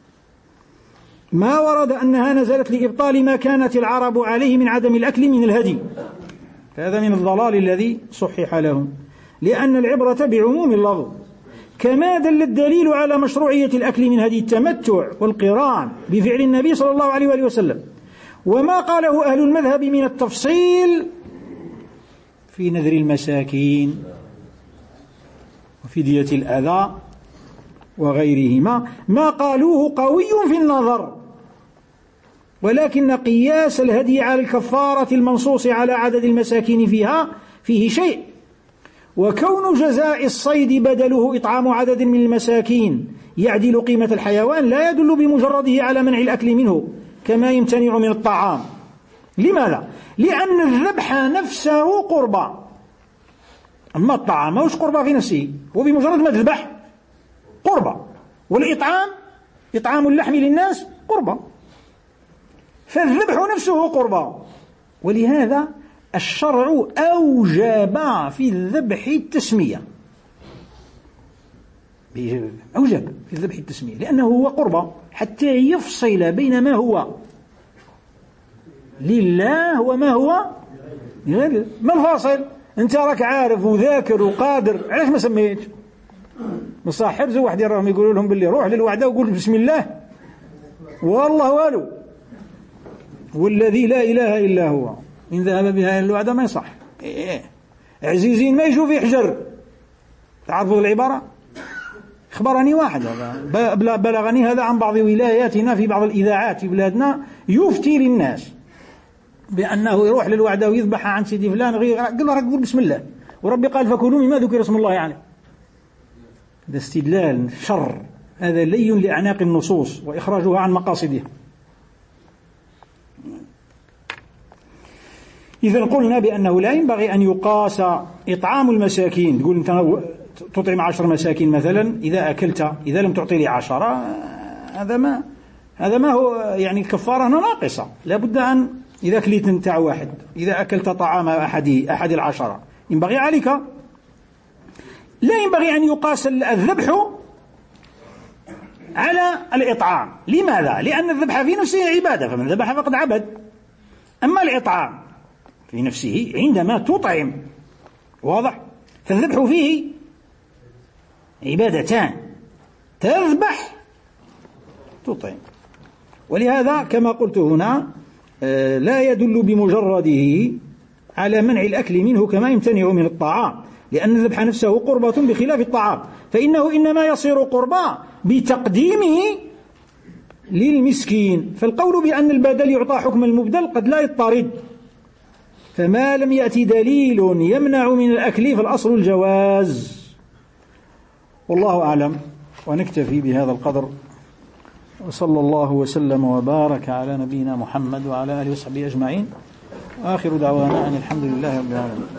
ما ورد أنها نزلت لإبطال ما كانت العرب عليه من عدم الأكل من الهدي، هذا من الضلال الذي صحح لهم، لأن العبرة بعموم اللفظ. كما دل الدليل على مشروعية الأكل من هدي التمتع والقران بفعل النبي صلى الله عليه وآله وسلم، وما قاله أهل المذهب من التفصيل في نذر المساكين وفدية الأذى وغيرهما، ما قالوه قوي في النظر، ولكن قياس الهدي على الكفارة المنصوص على عدد المساكين فيها فيه شيء. وكون جزاء الصيد بدله إطعام عدد من المساكين يعدل قيمة الحيوان لا يدل بمجرده على منع الأكل منه كما يمتنع من الطعام. لماذا؟ لأن الذبح نفسه قربة، أما الطعام ماهوش قربة في نفسه، هو بمجرد ما تذبح قربة، والإطعام إطعام اللحم للناس قربة، فالذبح نفسه قربة. ولهذا الشرع أوجب في الذبح التسمية، أوجب في الذبح التسمية لأنه هو قربة، حتى يفصل بين ما هو لله وما هو لغير. ما الفاصل؟ أنت راك عارف وذاكر وقادر، علاش ما سميت؟ مصاحب زو واحد يراهم يقولوا لهم باللي روح للوعدة وقول بسم الله والله والو، والذي لا إله إلا هو إن ذهب بها إلى الوعدة ما يصح. إيه. عزيزين ما يشوف يحجر. تعرفوا العبارة؟ أخبرني واحد بلغني هذا عن بعض ولاياتنا في بعض الإذاعات في بلادنا، يفتي للناس بأنه يروح للوعدة ويذبح عن سيدي فلان، قال له قول بسم الله، وربي قال فكلوا مما ذكر اسم الله عليه. هذا استدلال شر، هذا لي لأعناق النصوص وإخراجها عن مقاصدها. إذا قلنا بأنه لا ينبغي أن يقاس إطعام المساكين، تقول أنت تطعم عشر مساكين مثلا، إذا أكلت إذا لم تعطي لي عشرة، هذا ما هذا ما هو يعني الكفارة ناقصة. لا بد أن إذا كليت نتاع واحد، إذا أكلت طعام أحد أحد العشرة ينبغي عليك، لا ينبغي أن يقاس الذبح على الإطعام. لماذا؟ لأن الذبح في نفسه عبادة، فمن ذبح فقد عبد. أما الإطعام في نفسه عندما تطعم، واضح؟ فالذبح فيه عبادتان، تذبح تطعم. ولهذا كما قلت هنا لا يدل بمجرده على منع الأكل منه كما يمتنع من الطعام، لأن الذبح نفسه قربة بخلاف الطعام، فإنه إنما يصير قربة بتقديمه للمسكين. فالقول بأن البدل يعطى حكم المبدل قد لا يضطرد، فما لم يأتي دليل يمنع من الأكل فالأصل الجواز. والله أعلم، ونكتفي بهذا القدر، وصلى الله وسلم وبارك على نبينا محمد وعلى آله وصحبه أجمعين، وآخر دعوانا أن الحمد لله رب العالمين.